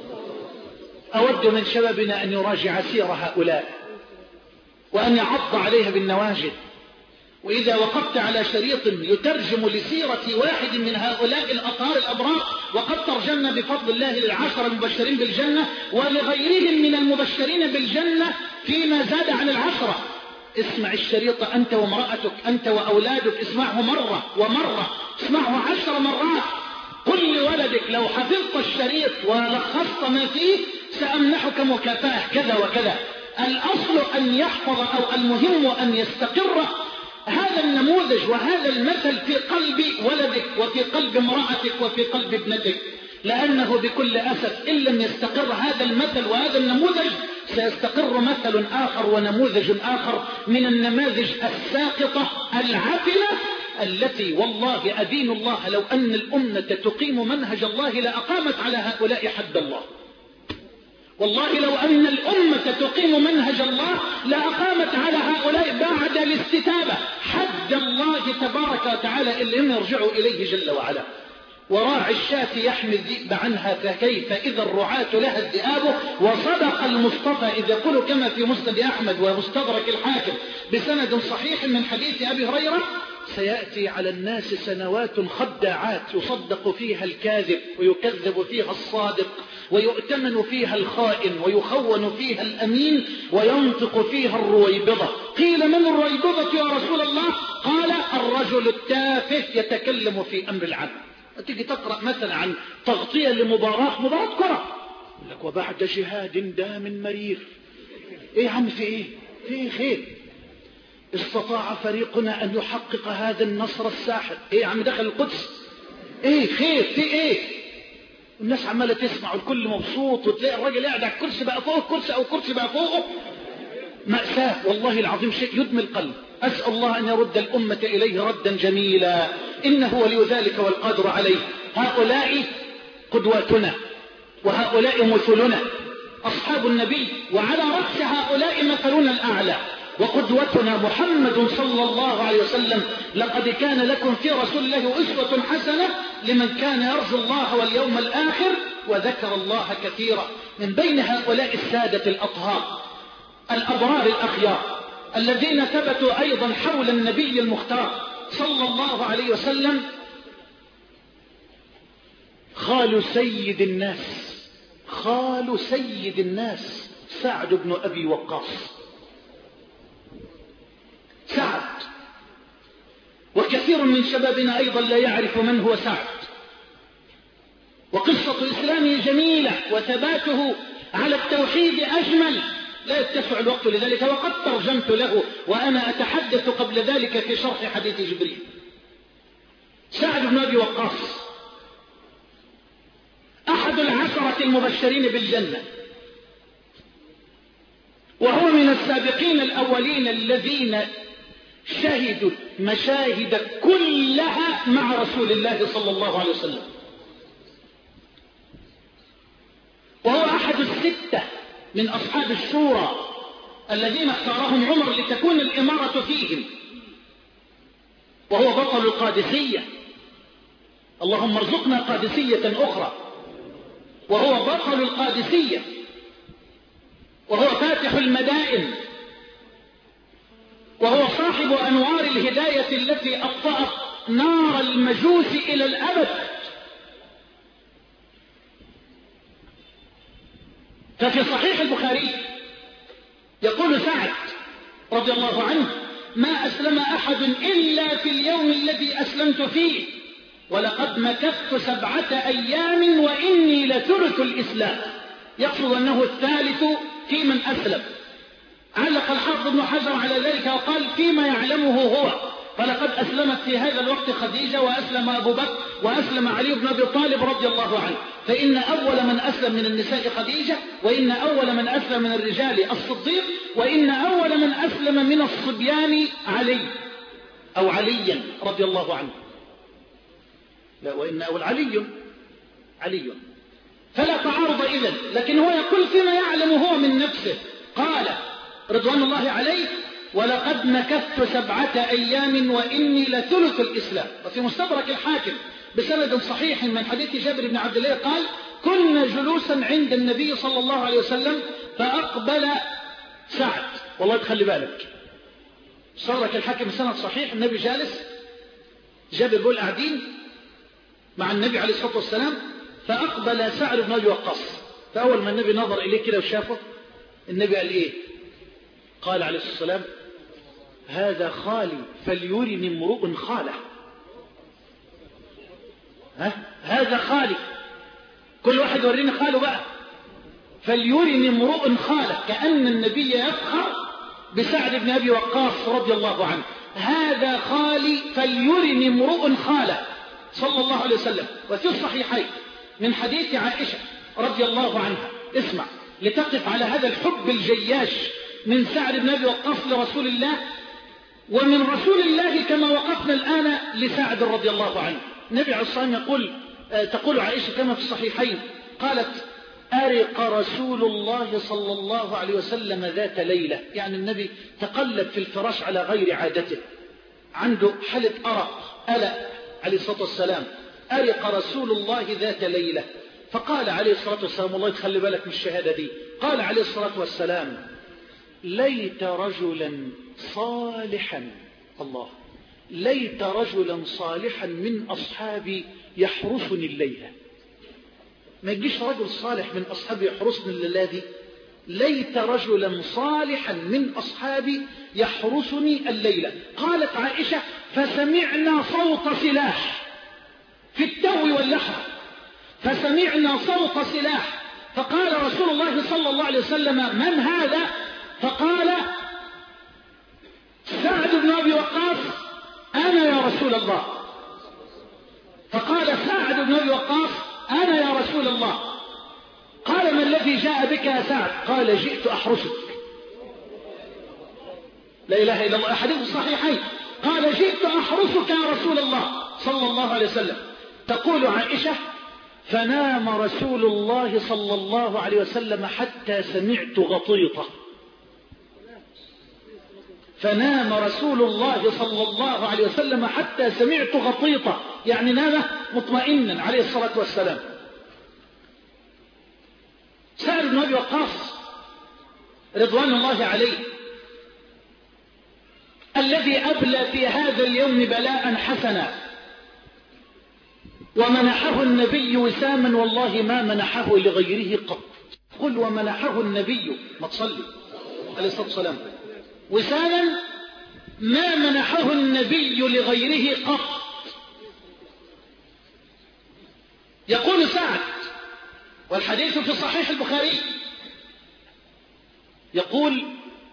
أود من شبابنا أن يراجع سير هؤلاء وأن يعض عليها بالنواجذ. وإذا وقفت على شريط يترجم لسيرة واحد من هؤلاء الأطهار الأبرار، وقد ترجمنا بفضل الله للعشر المبشرين بالجنة ولغيرهم من المبشرين بالجنة فيما زاد عن العشرة، اسمع الشريط أنت وامرأتك، أنت وأولادك، اسمعه مرة ومرة، اسمعه عشر مرات. قل لولدك لو حفظت الشريط ولخصت ما فيه سأمنحك مكافأة كذا وكذا. الأصل أن يحفظ أو المهم أن يستقر هذا النموذج وهذا المثل في قلب ولدك وفي قلب امرأتك وفي قلب ابنتك، لأنه بكل أسف إن لم يستقر هذا المثل وهذا النموذج سيستقر مثل آخر ونموذج آخر من النماذج الساقطة العفنة، التي والله أدين الله لو أن الأمة تقيم منهج الله لأقامت على هؤلاء حد الله. والله لو أن الأمة تقيم منهج الله لأقامت على هؤلاء بعد الاستتابة حد الله تبارك وتعالى اللي هم يرجعوا إليه جل وعلا. وراعي الشاة يحمي الذئب عنها، فكيف إذا الرعاة لها الذئاب. وصدق المصطفى إذ يقول كما في مسند أحمد ومستدرك الحاكم بسند صحيح من حديث أبي هريرة: سيأتي على الناس سنوات خداعات يصدق فيها الكاذب ويكذب فيها الصادق ويؤتمن فيها الخائن ويخون فيها الأمين وينطق فيها الرويبضة. قيل من الرويبضة يا رسول الله؟ قال الرجل التافه يتكلم في أمر العام. تيجي تقرأ مثلا عن تغطية لمباراة مباراة كرة لك وبعد جهاد دام مرير. ايه عم في ايه في ايه خير؟ استطاع فريقنا أن يحقق هذا النصر الساحق. ايه عم دخل القدس؟ ايه خير في ايه؟ الناس عمالة تسمع والكل مبسوط، وتلاقي الراجل قاعد على الكرسي بقى فوق الكرسي أو الكرسي بقى فوقه. مأساة والله العظيم، شيء يدمي القلب. أسأل الله أن يرد الأمة إليه ردا جميلا، إنه ولي ذلك والقادر عليه. هؤلاء قدواتنا وهؤلاء مثلنا أصحاب النبي، وعلى رأس هؤلاء مثلنا الأعلى وقدوتنا محمد صلى الله عليه وسلم. لقد كان لكم في رسول الله أسوة حسنة لمن كان يرجو الله واليوم الآخر وذكر الله كثيرا. من بين هؤلاء السادة الأطهار الأبرار الأخيار الذين ثبتوا أيضا حول النبي المختار صلى الله عليه وسلم خال سيد الناس، خال سيد الناس سعد بن أبي وقاص. سعد، وكثير من شبابنا أيضا لا يعرف من هو سعد، وقصة إسلامه جميلة وثباته على التوحيد أجمل، لا يتسع الوقت لذلك، وقد ترجمت له وأنا أتحدث قبل ذلك في شرح حديث جبريل. سعد بن أبي وقاص أحد العشرة المبشرين بالجنة، وهو من السابقين الأولين الذين شهدوا المشاهد كلها مع رسول الله صلى الله عليه وسلم، وهو أحد الستة من أصحاب الشورى الذين اختارهم عمر لتكون الإمارة فيهم، وهو بطل القادسية. اللهم ارزقنا قادسية أخرى. وهو بطل القادسية، وهو فاتح المدائن، وهو صاحب أنوار الهداية التي أطفأت نار المجوس إلى الأبد. ففي صحيح البخاري يقول سعد رضي الله عنه: ما أسلم أحد إلا في اليوم الذي أسلمت فيه، ولقد مكثت سبعة أيام وإني لثلث الإسلام. يقصد أنه الثالث في من أسلم. علق الحافظ ابن حجر على ذلك وقال فيما يعلمه هو، فلقد أسلمت في هذا الوقت خديجة وأسلم أبو بكر وأسلم علي بن أبي طالب رضي الله عنه، فإن أول من أسلم من النساء خديجة، وإن أول من أسلم من الرجال الصديق، وإن أول من أسلم من الصبيان علي أو عليا رضي الله عنه. لا، وإن أول علي علي فلا تعارض إذن، لكن هو يقول فيما يعلم هو من نفسه. قال رضوان الله عليه ولقد مكثت سبعة أيام وإني لثلث الإسلام. وفي مستدرك الحاكم بسند صحيح من حديث جابر بن عبد الله قال كنا جلوسا عند النبي صلى الله عليه وسلم فأقبل سعد، والله تخلي بالك مستدرك الحاكم بسند صحيح، النبي جالس، جابر بيقول قاعدين مع النبي عليه الصلاة والسلام، فأقبل سعد بن أبي وقاص، فأول ما النبي نظر إليه كده وشافه النبي قال إيه؟ قال عليه الصلاة والسلام هذا خالي فليرني امرؤ خاله. ها؟ هذا خالي، كل واحد يوريني خاله بقى، فليرني امرؤ خاله، كأن النبي يفخر بسعد بن أبي وقاص رضي الله عنه. هذا خالي فليرني امرؤ خاله صلى الله عليه وسلم. وفي الصحيحين من حديث عائشة رضي الله عنها، اسمع لتقف على هذا الحب الجياش من سعد بن أبي وقاص لرسول الله، ومن رسول الله كما وقفنا الآن لسعد رضي الله عنه. النبي عليه الصلاة والسلام يقول تقول عائشة كما في الصحيحين قالت أرق رسول الله صلى الله عليه وسلم ذات ليلة، يعني النبي تقلب في الفراش على غير عادته، عنده حالة أرق ألأ عليه الصلاة والسلام. أرق رسول الله ذات ليلة، فقال عليه الصلاة والسلام، والله تخلي بالك من الشهادة دي، قال عليه الصلاة والسلام ليت رجلا صالحا، الله، ليت رجلا صالحا من أصحابي يحرسني الليلة. ما يجيش رجل صالح من أصحابي يحرسني الليلة دي، ليت رجلا صالحا من أصحابي يحرسني الليلة. قالت عائشة فسمعنا صوت سلاح في التو واللحظ، فسمعنا صوت سلاح، فقال رسول الله صلى الله عليه وسلم من هذا؟ فقال سعد بن أبي وقاص أنا يا رسول الله. فقال سعد بن أبي وقاص أنا يا رسول الله. قال ما الذي جاء بك يا سعد؟ قال جئت أحرسك. لا إله إلا الله، أحاديث الصحيحين، قال جئت أحرسك يا رسول الله صلى الله عليه وسلم. تقول عائشة فنام رسول الله صلى الله عليه وسلم حتى سمعت غطيطة، فنام رسول الله صلى الله عليه وسلم حتى سمعت غطيطة، يعني نام مطمئنا عليه الصلاة والسلام. سعد بن أبي وقاص رضوان الله عليه الذي أبلى في هذا اليوم بلاء حسنا، ومنحه النبي وساما والله ما منحه لغيره قط. قل ومنحه النبي، ما تصلي عليه الصلاة والسلام، وساما ما منحه النبي لغيره قط. يقول سعد والحديث في صحيح البخاري، يقول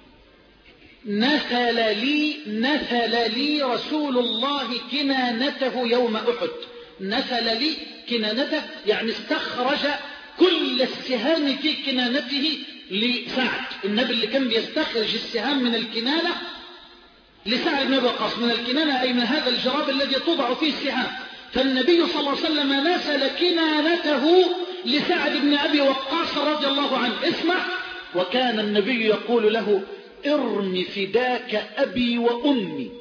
نثل لي نثل لي رسول الله كنانته يوم أحد. نثل لي كنانته يعني استخرج كل السهام في كنانته لسعد، النبي اللي كان بيستخرج السهام من الكنانة لسعد بن أبي وقاص، من الكنانة أي من هذا الجراب الذي توضع فيه السهام. فالنبي صلى الله عليه وسلم نسل كنانته لسعد بن أبي وقاص رضي الله عنه. اسمع، وكان النبي يقول له ارم فداك أبي وأمي.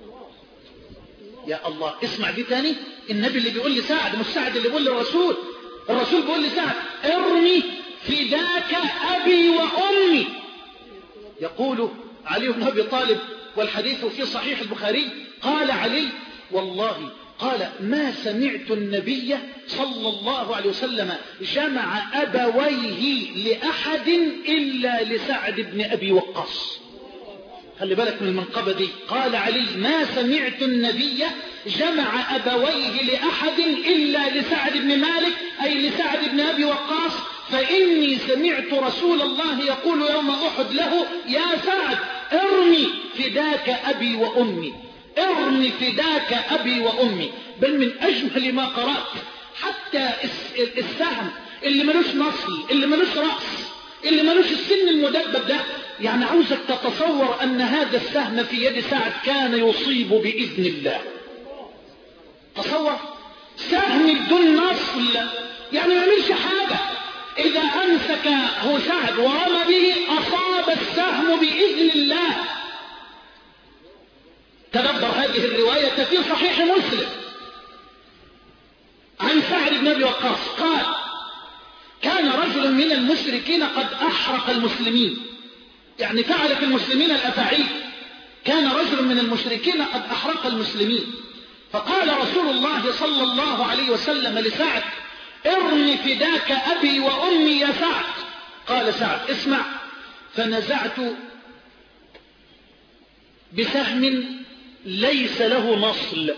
يا الله، اسمع دي تاني، النبي اللي بيقول لسعد، مش سعد اللي بيقول للرسول، الرسول بيقول لسعد ارمي فداك أبي وأمي. يقول علي بن أبي طالب والحديث في صحيح البخاري، قال علي والله قال ما سمعت النبي صلى الله عليه وسلم جمع أبويه لأحد إلا لسعد بن أبي وقاص. خلي بالك من المنقبة دي، قال علي ما سمعت النبي جمع أبويه لأحد إلا لسعد بن مالك أي لسعد بن أبي وقاص، فإني سمعت رسول الله يقول يوم أحد له يا سعد ارمي فداك أبي وأمي، ارمي فداك أبي وأمي. بل من أجمل ما قرأت حتى السهم اللي ملوش نصل، اللي ملوش رأس، اللي ملوش السن المدبب ده، يعني عاوزك تتصور أن هذا السهم في يد سعد كان يصيب بإذن الله. تصور سهم بدون نصل، يعني ما يعملش حاجة، إذا أمسكه سعد ورمى به أصاب السهم بإذن الله. تدبر هذه الرواية في صحيح مسلم عن سعد بن أبي وقاص قال كان رجل من المشركين قد أحرق المسلمين، يعني فعل في المسلمين الأفاعيل. كان رجل من المشركين قد أحرق المسلمين، فقال رسول الله صلى الله عليه وسلم لسعد ارمي فداك أبي وأمي يا سعد. قال سعد اسمع، فنزعت بسهم ليس له نصل،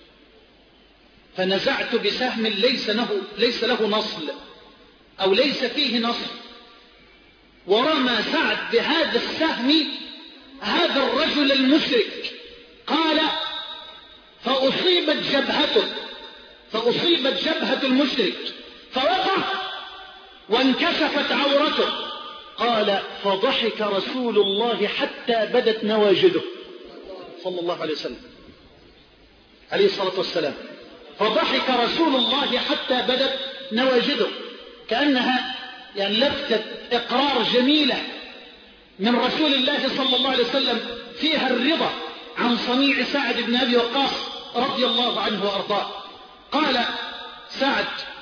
فنزعت بسهم ليس له, ليس له نصل أو ليس فيه نصل، ورمى سعد بهذا السهم هذا الرجل المشرك. قال فأصيبت جبهته، فأصيبت جبهة المشرك فوقع وانكشفت عورته. قال فضحك رسول الله حتى بدت نواجذه صلى الله عليه وسلم عليه الصلاة والسلام. فضحك رسول الله حتى بدت نواجذه، كأنها يعني لفتة إقرار جميلة من رسول الله صلى الله عليه وسلم فيها الرضا عن صنيع سعد بن أبي وقاص رضي الله عنه وأرضاه. قال سعد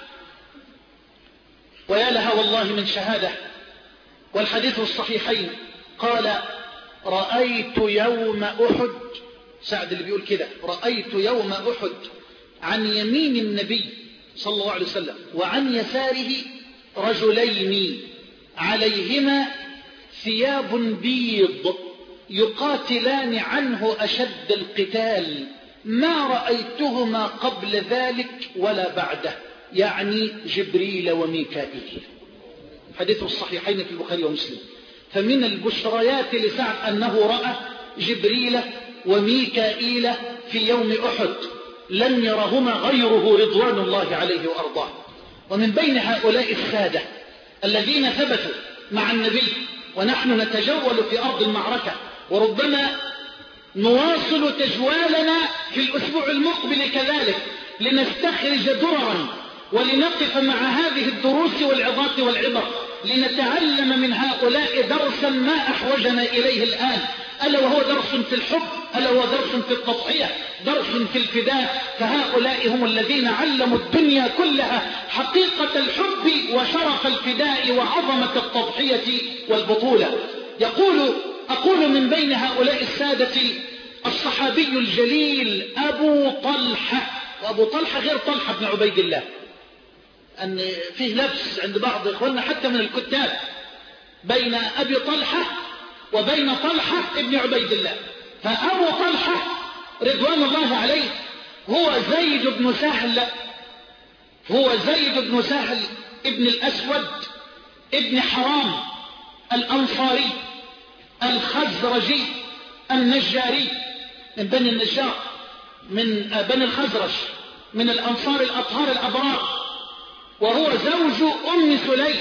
ويا لها والله من شهادة، والحديث الصحيحين، قال رأيت يوم أحد، سعد اللي بيقول كده، رأيت يوم أحد عن يمين النبي صلى الله عليه وسلم وعن يساره رجلين عليهما ثياب بيض يقاتلان عنه أشد القتال، ما رأيتهما قبل ذلك ولا بعده، يعني جبريل وميكائيل. حديث الصحيحين في البخاري ومسلم. فمن البشريات لسعد أنه رأى جبريل وميكائيل في يوم أحد لم يرهما غيره رضوان الله عليه وأرضاه. ومن بين هؤلاء السادة الذين ثبتوا مع النبي ونحن نتجول في أرض المعركة، وربما نواصل تجوالنا في الأسبوع المقبل كذلك لنستخرج دررا ولنقف مع هذه الدروس والعظات والعبر لنتعلم من هؤلاء درسا ما أحوجنا إليه الآن، ألا وهو درس في الحب، ألا وهو درس في التضحية، درس في الفداء. فهؤلاء هم الذين علموا الدنيا كلها حقيقة الحب وشرف الفداء وعظمة التضحية والبطولة. يقول أقول من بين هؤلاء السادة الصحابي الجليل أبو طلحة. وأبو طلحة غير طلحة بن عبيد الله، أن فيه لبس عند بعض إخواننا حتى من الكتاب بين أبي طلحة وبين طلحة ابن عبيد الله. فأبو طلحة رضوان الله عليه هو زيد بن سهل، هو زيد بن سهل ابن الأسود ابن حرام الأنصاري الخزرجي النجاري من بني النجار، من بني الخزرج، من الأنصار الأطهار الأبرار، وهو زوج أم سليم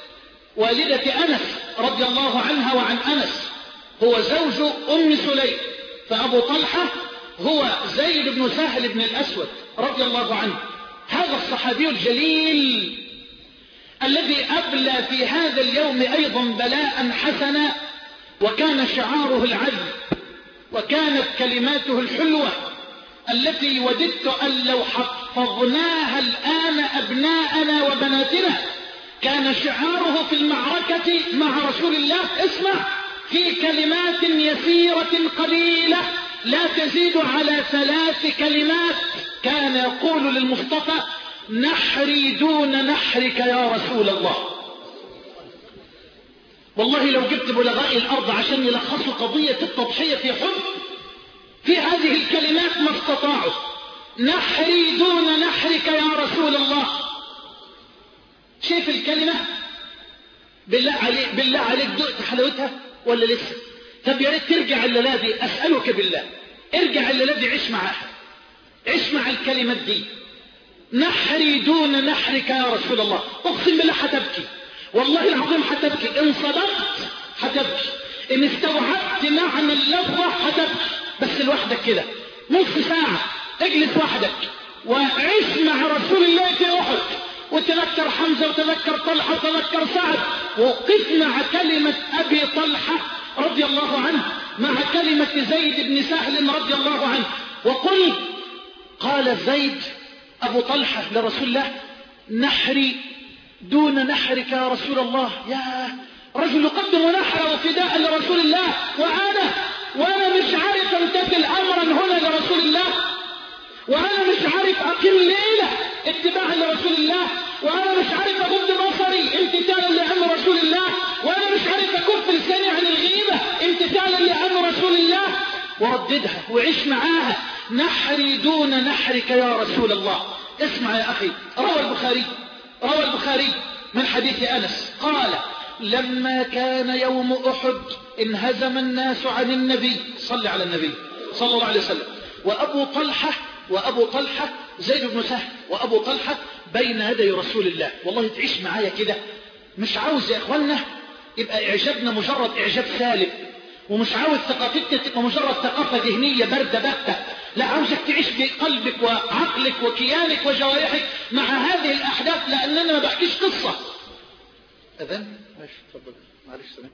والدة أنس رضي الله عنها وعن أنس، هو زوج أم سليم. فأبو طلحة هو زيد بن سهل بن الأسود رضي الله عنه، هذا الصحابي الجليل الذي أبلى في هذا اليوم أيضا بلاء حسنا، وكان شعاره العذب، وكانت كلماته الحلوة التي وددت أن لو حفظناها الآن أبناءنا وبناتنا. كان شعاره في المعركة مع رسول الله اسمع في كلمات يسيرة قليلة لا تزيد على ثلاث كلمات، كان يقول للمصطفى نحري دون نحرك يا رسول الله. والله لو جبت بلغاء الأرض عشان يلخصوا قضية التضحية في حب في هذه الكلمات ما استطاعوا. نحري دون نحرك يا رسول الله. شايف الكلمة بالله عليك بالله عليك دقت حلاوتها ولا لسه؟ طب يا ريت ترجع الليلة دي، أسألك بالله ارجع الليلة دي، عيش معاها، عيش مع الكلمات دي. نحري دون نحرك يا رسول الله. اقسم بالله حتبكي، والله العظيم حتبكي، ان صدقت حتبكي، ان استوعبت معنى اللفظة حتبكي. بس لوحدك كده نص ساعة اجلس وحدك وعيش مع رسول الله في احد، وتذكر حمزة وتذكر طلحة وتذكر سعد، وقف مع كلمة ابي طلحة رضي الله عنه مع كلمة زيد بن سهل رضي الله عنه، وقل قال زيد أبو طلحة لرسول الله نحري دون نحرك يا رسول الله. يا رجل يقدم نحره فداء لرسول الله، وأنا وأنا مش عارف امتثل أمرا هنا لرسول الله، وأنا مش عارف أقيم ليلة اتباعا لرسول الله، وأنا مش عارف أغض بصري امتثالا لأمر رسول الله، وأنا مش عارف أكف لساني عن الغيبة امتثالا لأمر رسول الله. ورددها وعيش معاها. نحري دون نحرك يا رسول الله. اسمع يا أخي، روى البخاري روى البخاري من حديث أنس قال لما كان يوم أحد انهزم الناس عن النبي، صلى على النبي صلى الله عليه وسلم، وأبو طلحة وأبو طلحة زيد بن سهل وأبو طلحة بين يدي رسول الله. والله تعيش معايا كده، مش عاوز يا إخوانا يبقى إعجابنا مجرد إعجاب سالب، ومش عاوز ثقافتك تبقى مجرد ثقافة ذهنية باردة باردة، لا، عاوزك تعيش بقلبك وعقلك وكيانك وجوارحك مع هذه الأحداث، لأن أنا ما بحكيش قصة. أذن ماشي تفضل معلش سنة.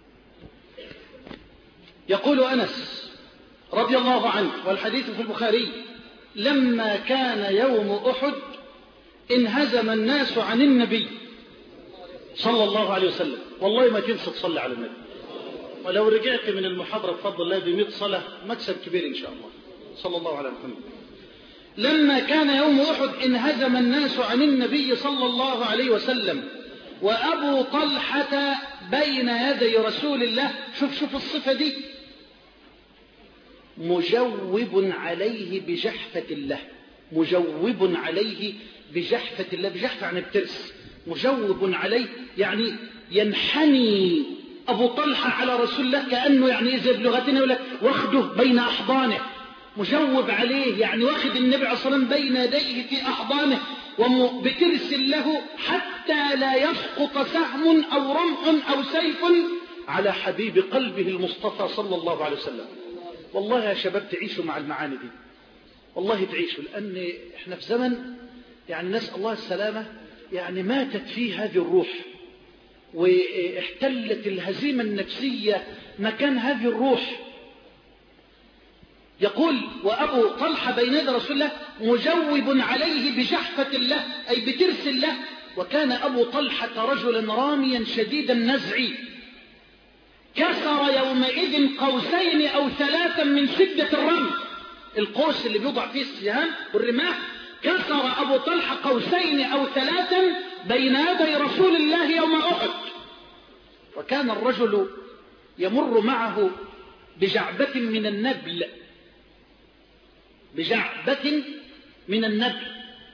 يقول أنس رضي الله عنه والحديث في البخاري لما كان يوم أحد انهزم الناس عن النبي صلى الله عليه وسلم. والله ما تنسى تصلي على النبي، ولو رجعت من المحاضرة بفضل الله بمئة صلاة مكسب كبير إن شاء الله. صلى الله على محمد. لما كان يوم أحد انهزم الناس عن النبي صلى الله عليه وسلم، وأبو طلحة بين يدي رسول الله. شوف شوف الصفة دي، مجوب عليه بجحفة الله، مجوب عليه بجحفة الله، بجحفة يعني بترس، مجوب عليه يعني ينحني أبو طلحة على رسول الله كأنه يعني إذا بلغتنا يقول لك واخده بين أحضانه، مجوب عليه يعني واخد النبي عليه الصلاة والسلام بين يديه في أحضانه، وبترسل له حتى لا يسقط سهم أو رمح أو سيف على حبيب قلبه المصطفى صلى الله عليه وسلم. والله يا شباب تعيشوا مع المعاني دي، والله تعيشوا، لأن احنا في زمن يعني نسأل الله السلامة، يعني ماتت فيه هذه الروح، واحتلت الهزيمة النفسية مكان هذه الروح. يقول وأبو طلحة بين يدي رسول الله مجوب عليه بجحفة الله أي بترس الله. وكان أبو طلحة رجلا راميا شديد النزع، كسر يومئذ قوسين أو ثلاثا من شدة الرمي، القوس اللي بيوضع فيه السهام والرماح، كسر أبو طلحة قوسين أو ثلاثا بين يدي رسول الله يوم أحد. وكان الرجل يمر معه بجعبة من النبل، بجعبة من النبل،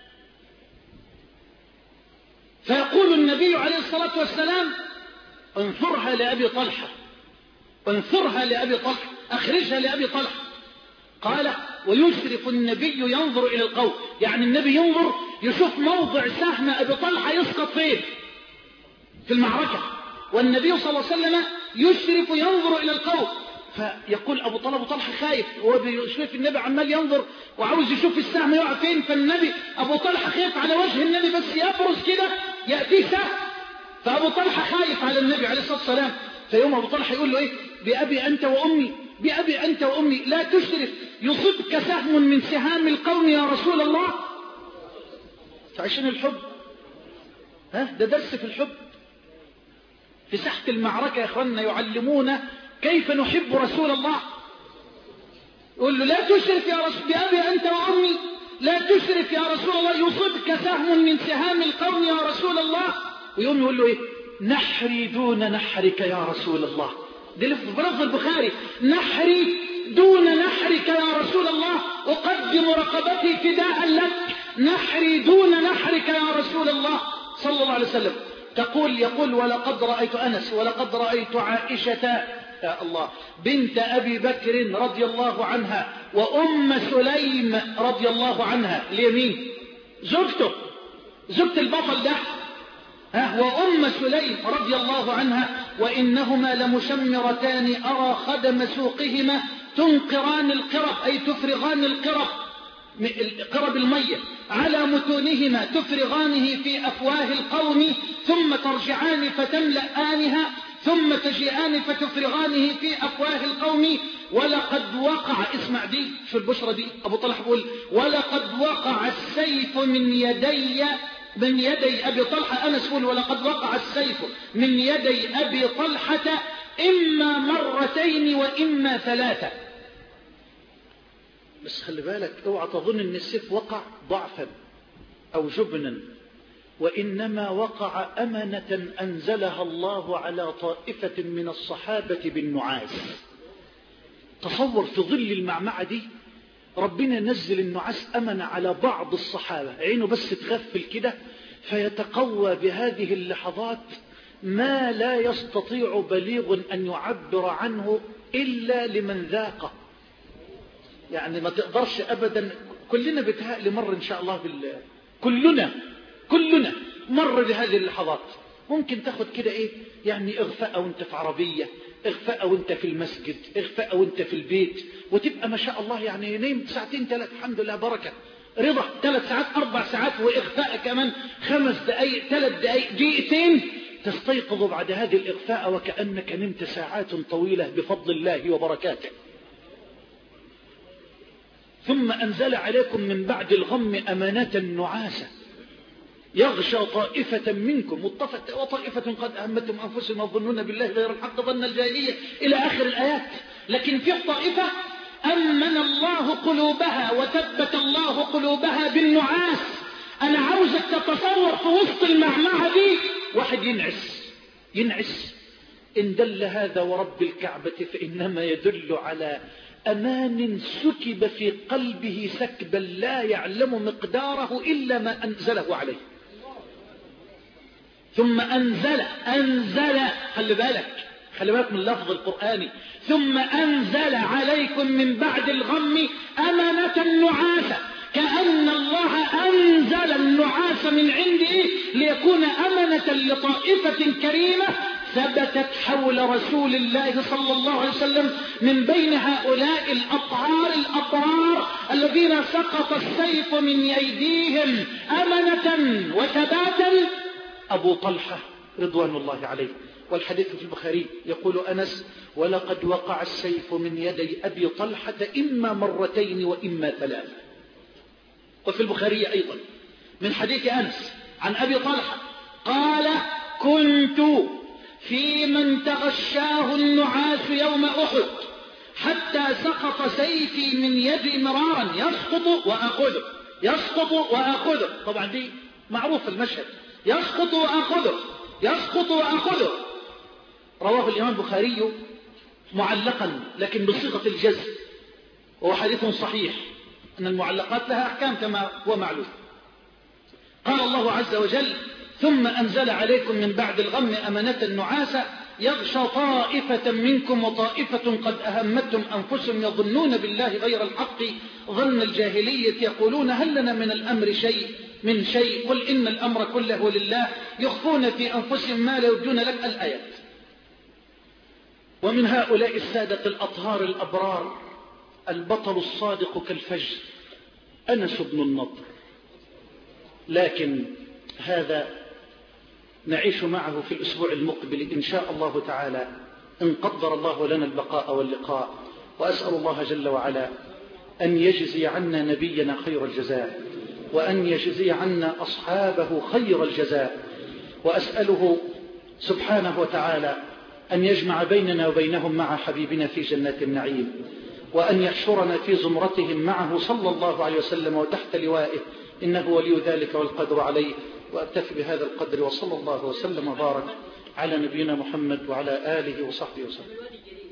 فيقول النبي عليه الصلاة والسلام انثرها لأبي طلحة، انثرها لأبي طلحة، أخرجها لأبي طلحة. قال ويشرف النبي ينظر إلى القوم، يعني النبي ينظر يشوف موضع سهم أبي طلحة يسقط فين في المعركة، والنبي صلى الله عليه وسلم يشرف ينظر إلى القوم. فيقول أبو طلحة أبو طلحة خايف، هو بيشوف النبي عمال ينظر وعاوز يشوف السهم يقع فين، فالنبي أبو طلحة خايف على وجه النبي بس يبرز كده يأتي سهم، فأبو طلحة خايف على النبي عليه الصلاة والسلام. فيوم أبو طلحة يقول له إيه؟ بأبي أنت وأمي، بأبي أنت وأمي لا تشرف يصبك سهم من سهام القوم يا رسول الله. فعشان الحب، ها ده درس في الحب في ساحة المعركة يا أخواننا، يعلمونا كيف نحب رسول الله. يقول له لا تشرف يا رسول، بأبي أنت وأمي لا تشرف يا رسول الله يصبك سهم من سهام القوم يا رسول الله. ويوم يقول له إيه؟ نحري دون نحرك يا رسول الله. دي لفظ البخاري، نحري دون نحرك يا رسول الله، أقدم رقبتي فداء لك، نحري دون نحرك يا رسول الله صلى الله عليه وسلم. تقول يقول ولقد رأيت أنس ولقد رأيت عائشة يا الله بنت أبي بكر رضي الله عنها وأم سليم رضي الله عنها اليمين زوجته زوجة البطل ده ها وأم سليم رضي الله عنها وإنهما لمشمرتان أرى خدم سوقهما تنقران القرب أي تفرغان القرب قرب المية على متونهما تفرغانه في أفواه القوم ثم ترجعان فتملأانها ثم تجيئان فتفرغانه في أفواه القوم ولقد وقع اسمع دي شو البشرة دي أبو طلحة بيقول ولقد وقع السيف من يدي من يدي أبي طلحة أنس يقول ولقد وقع السيف من يدي أبي طلحة إما مرتين وإما ثلاثة. بس خلي بالك اوعى تظن ان السيف وقع ضعفا او جبنا، وانما وقع امنة انزلها الله على طائفة من الصحابة بالنعاس. تصور في ظل المعمعة دي ربنا نزل النعاس امنة على بعض الصحابة، عينه بس تغفل كده فيتقوى بهذه اللحظات ما لا يستطيع بليغ ان يعبر عنه الا لمن ذاقه. يعني ما تقدرش أبدا. كلنا بتهيألي مر إن شاء الله بالله، كلنا كلنا مر بهذه اللحظات. ممكن تاخد كده إيه يعني إغفاء وانت في عربية، إغفاء وانت في المسجد، إغفاء وانت في البيت، وتبقى ما شاء الله يعني نيمت ساعتين ثلاث الحمد لله بركة رضا، ثلاث ساعات أربع ساعات وإغفاء كمان خمس دقايق ثلاث دقايق دقيقتين، تستيقظ بعد هذه الإغفاء وكأنك نمت ساعات طويلة بفضل الله وبركاته. ثم أنزل عليكم من بعد الغم أمانة نعاسة يغشى طائفة منكم وطائفة قد أهمتهم أنفسهم يظنون بالله غير الحق ظن الجاهلية إلى آخر الآيات. لكن في طائفة أمن الله قلوبها وثبت الله قلوبها بالنعاس. أنا عاوزك تتصور في وسط المعمعة دي واحد ينعس ينعس إن دل هذا ورب الكعبة فإنما يدل على أمان سكب في قلبه سكبا لا يعلم مقداره إلا ما أنزله عليه. ثم أنزل أنزل خلي بالك خلي بالك من اللفظ القرآني ثم أنزل عليكم من بعد الغم أمنة نعاسة، كأن الله أنزل النعاس من عنده ليكون أمنة لطائفة كريمة ثبتت حول رسول الله صلى الله عليه وسلم من بين هؤلاء الأطهار الأطهار الذين سقط السيف من أيديهم أمنة وثباتا أبو طلحة رضوان الله عليه. والحديث في البخاري يقول أنس ولقد وقع السيف من يدي أبي طلحة إما مرتين وإما ثلاثة. وفي البخاري أيضا من حديث أنس عن أبي طلحة قال كنت في من تغشاه النعاس يوم أحد حتى سقط سيفي من يدي مرارا يسقط وأخذه يسقط وأخذه. طبعا دي معروف المشهد، يسقط وأخذه يسقط وأخذه. رواه الإمام البخاري معلقا لكن بصيغة الجزم، وهو حديث صحيح أن المعلقات لها أحكام كما هو معلوم. قال الله عز وجل ثم أنزل عليكم من بعد الغم أمنة نعاسة يغشى طائفة منكم وطائفة قد أهمتهم أنفسهم يظنون بالله غير الحق ظن الجاهلية يقولون هل لنا من الأمر شيء من شيء قل إن الأمر كله لله يخفون في أنفسهم ما لا يبدون لك الآيات. ومن هؤلاء السادة الأطهار الأبرار البطل الصادق كالفجر أنس بن النضر، لكن هذا نعيش معه في الأسبوع المقبل إن شاء الله تعالى إن قدر الله لنا البقاء واللقاء. وأسأل الله جل وعلا أن يجزي عنا نبينا خير الجزاء وأن يجزي عنا أصحابه خير الجزاء، وأسأله سبحانه وتعالى أن يجمع بيننا وبينهم مع حبيبنا في جنات النعيم، وأن يحشرنا في زمرتهم معه صلى الله عليه وسلم وتحت لوائه إنه ولي ذلك والقدر عليه. وأكتفي بهذا القدر وصلى الله وسلم وبارك على نبينا محمد وعلى آله وصحبه وسلم.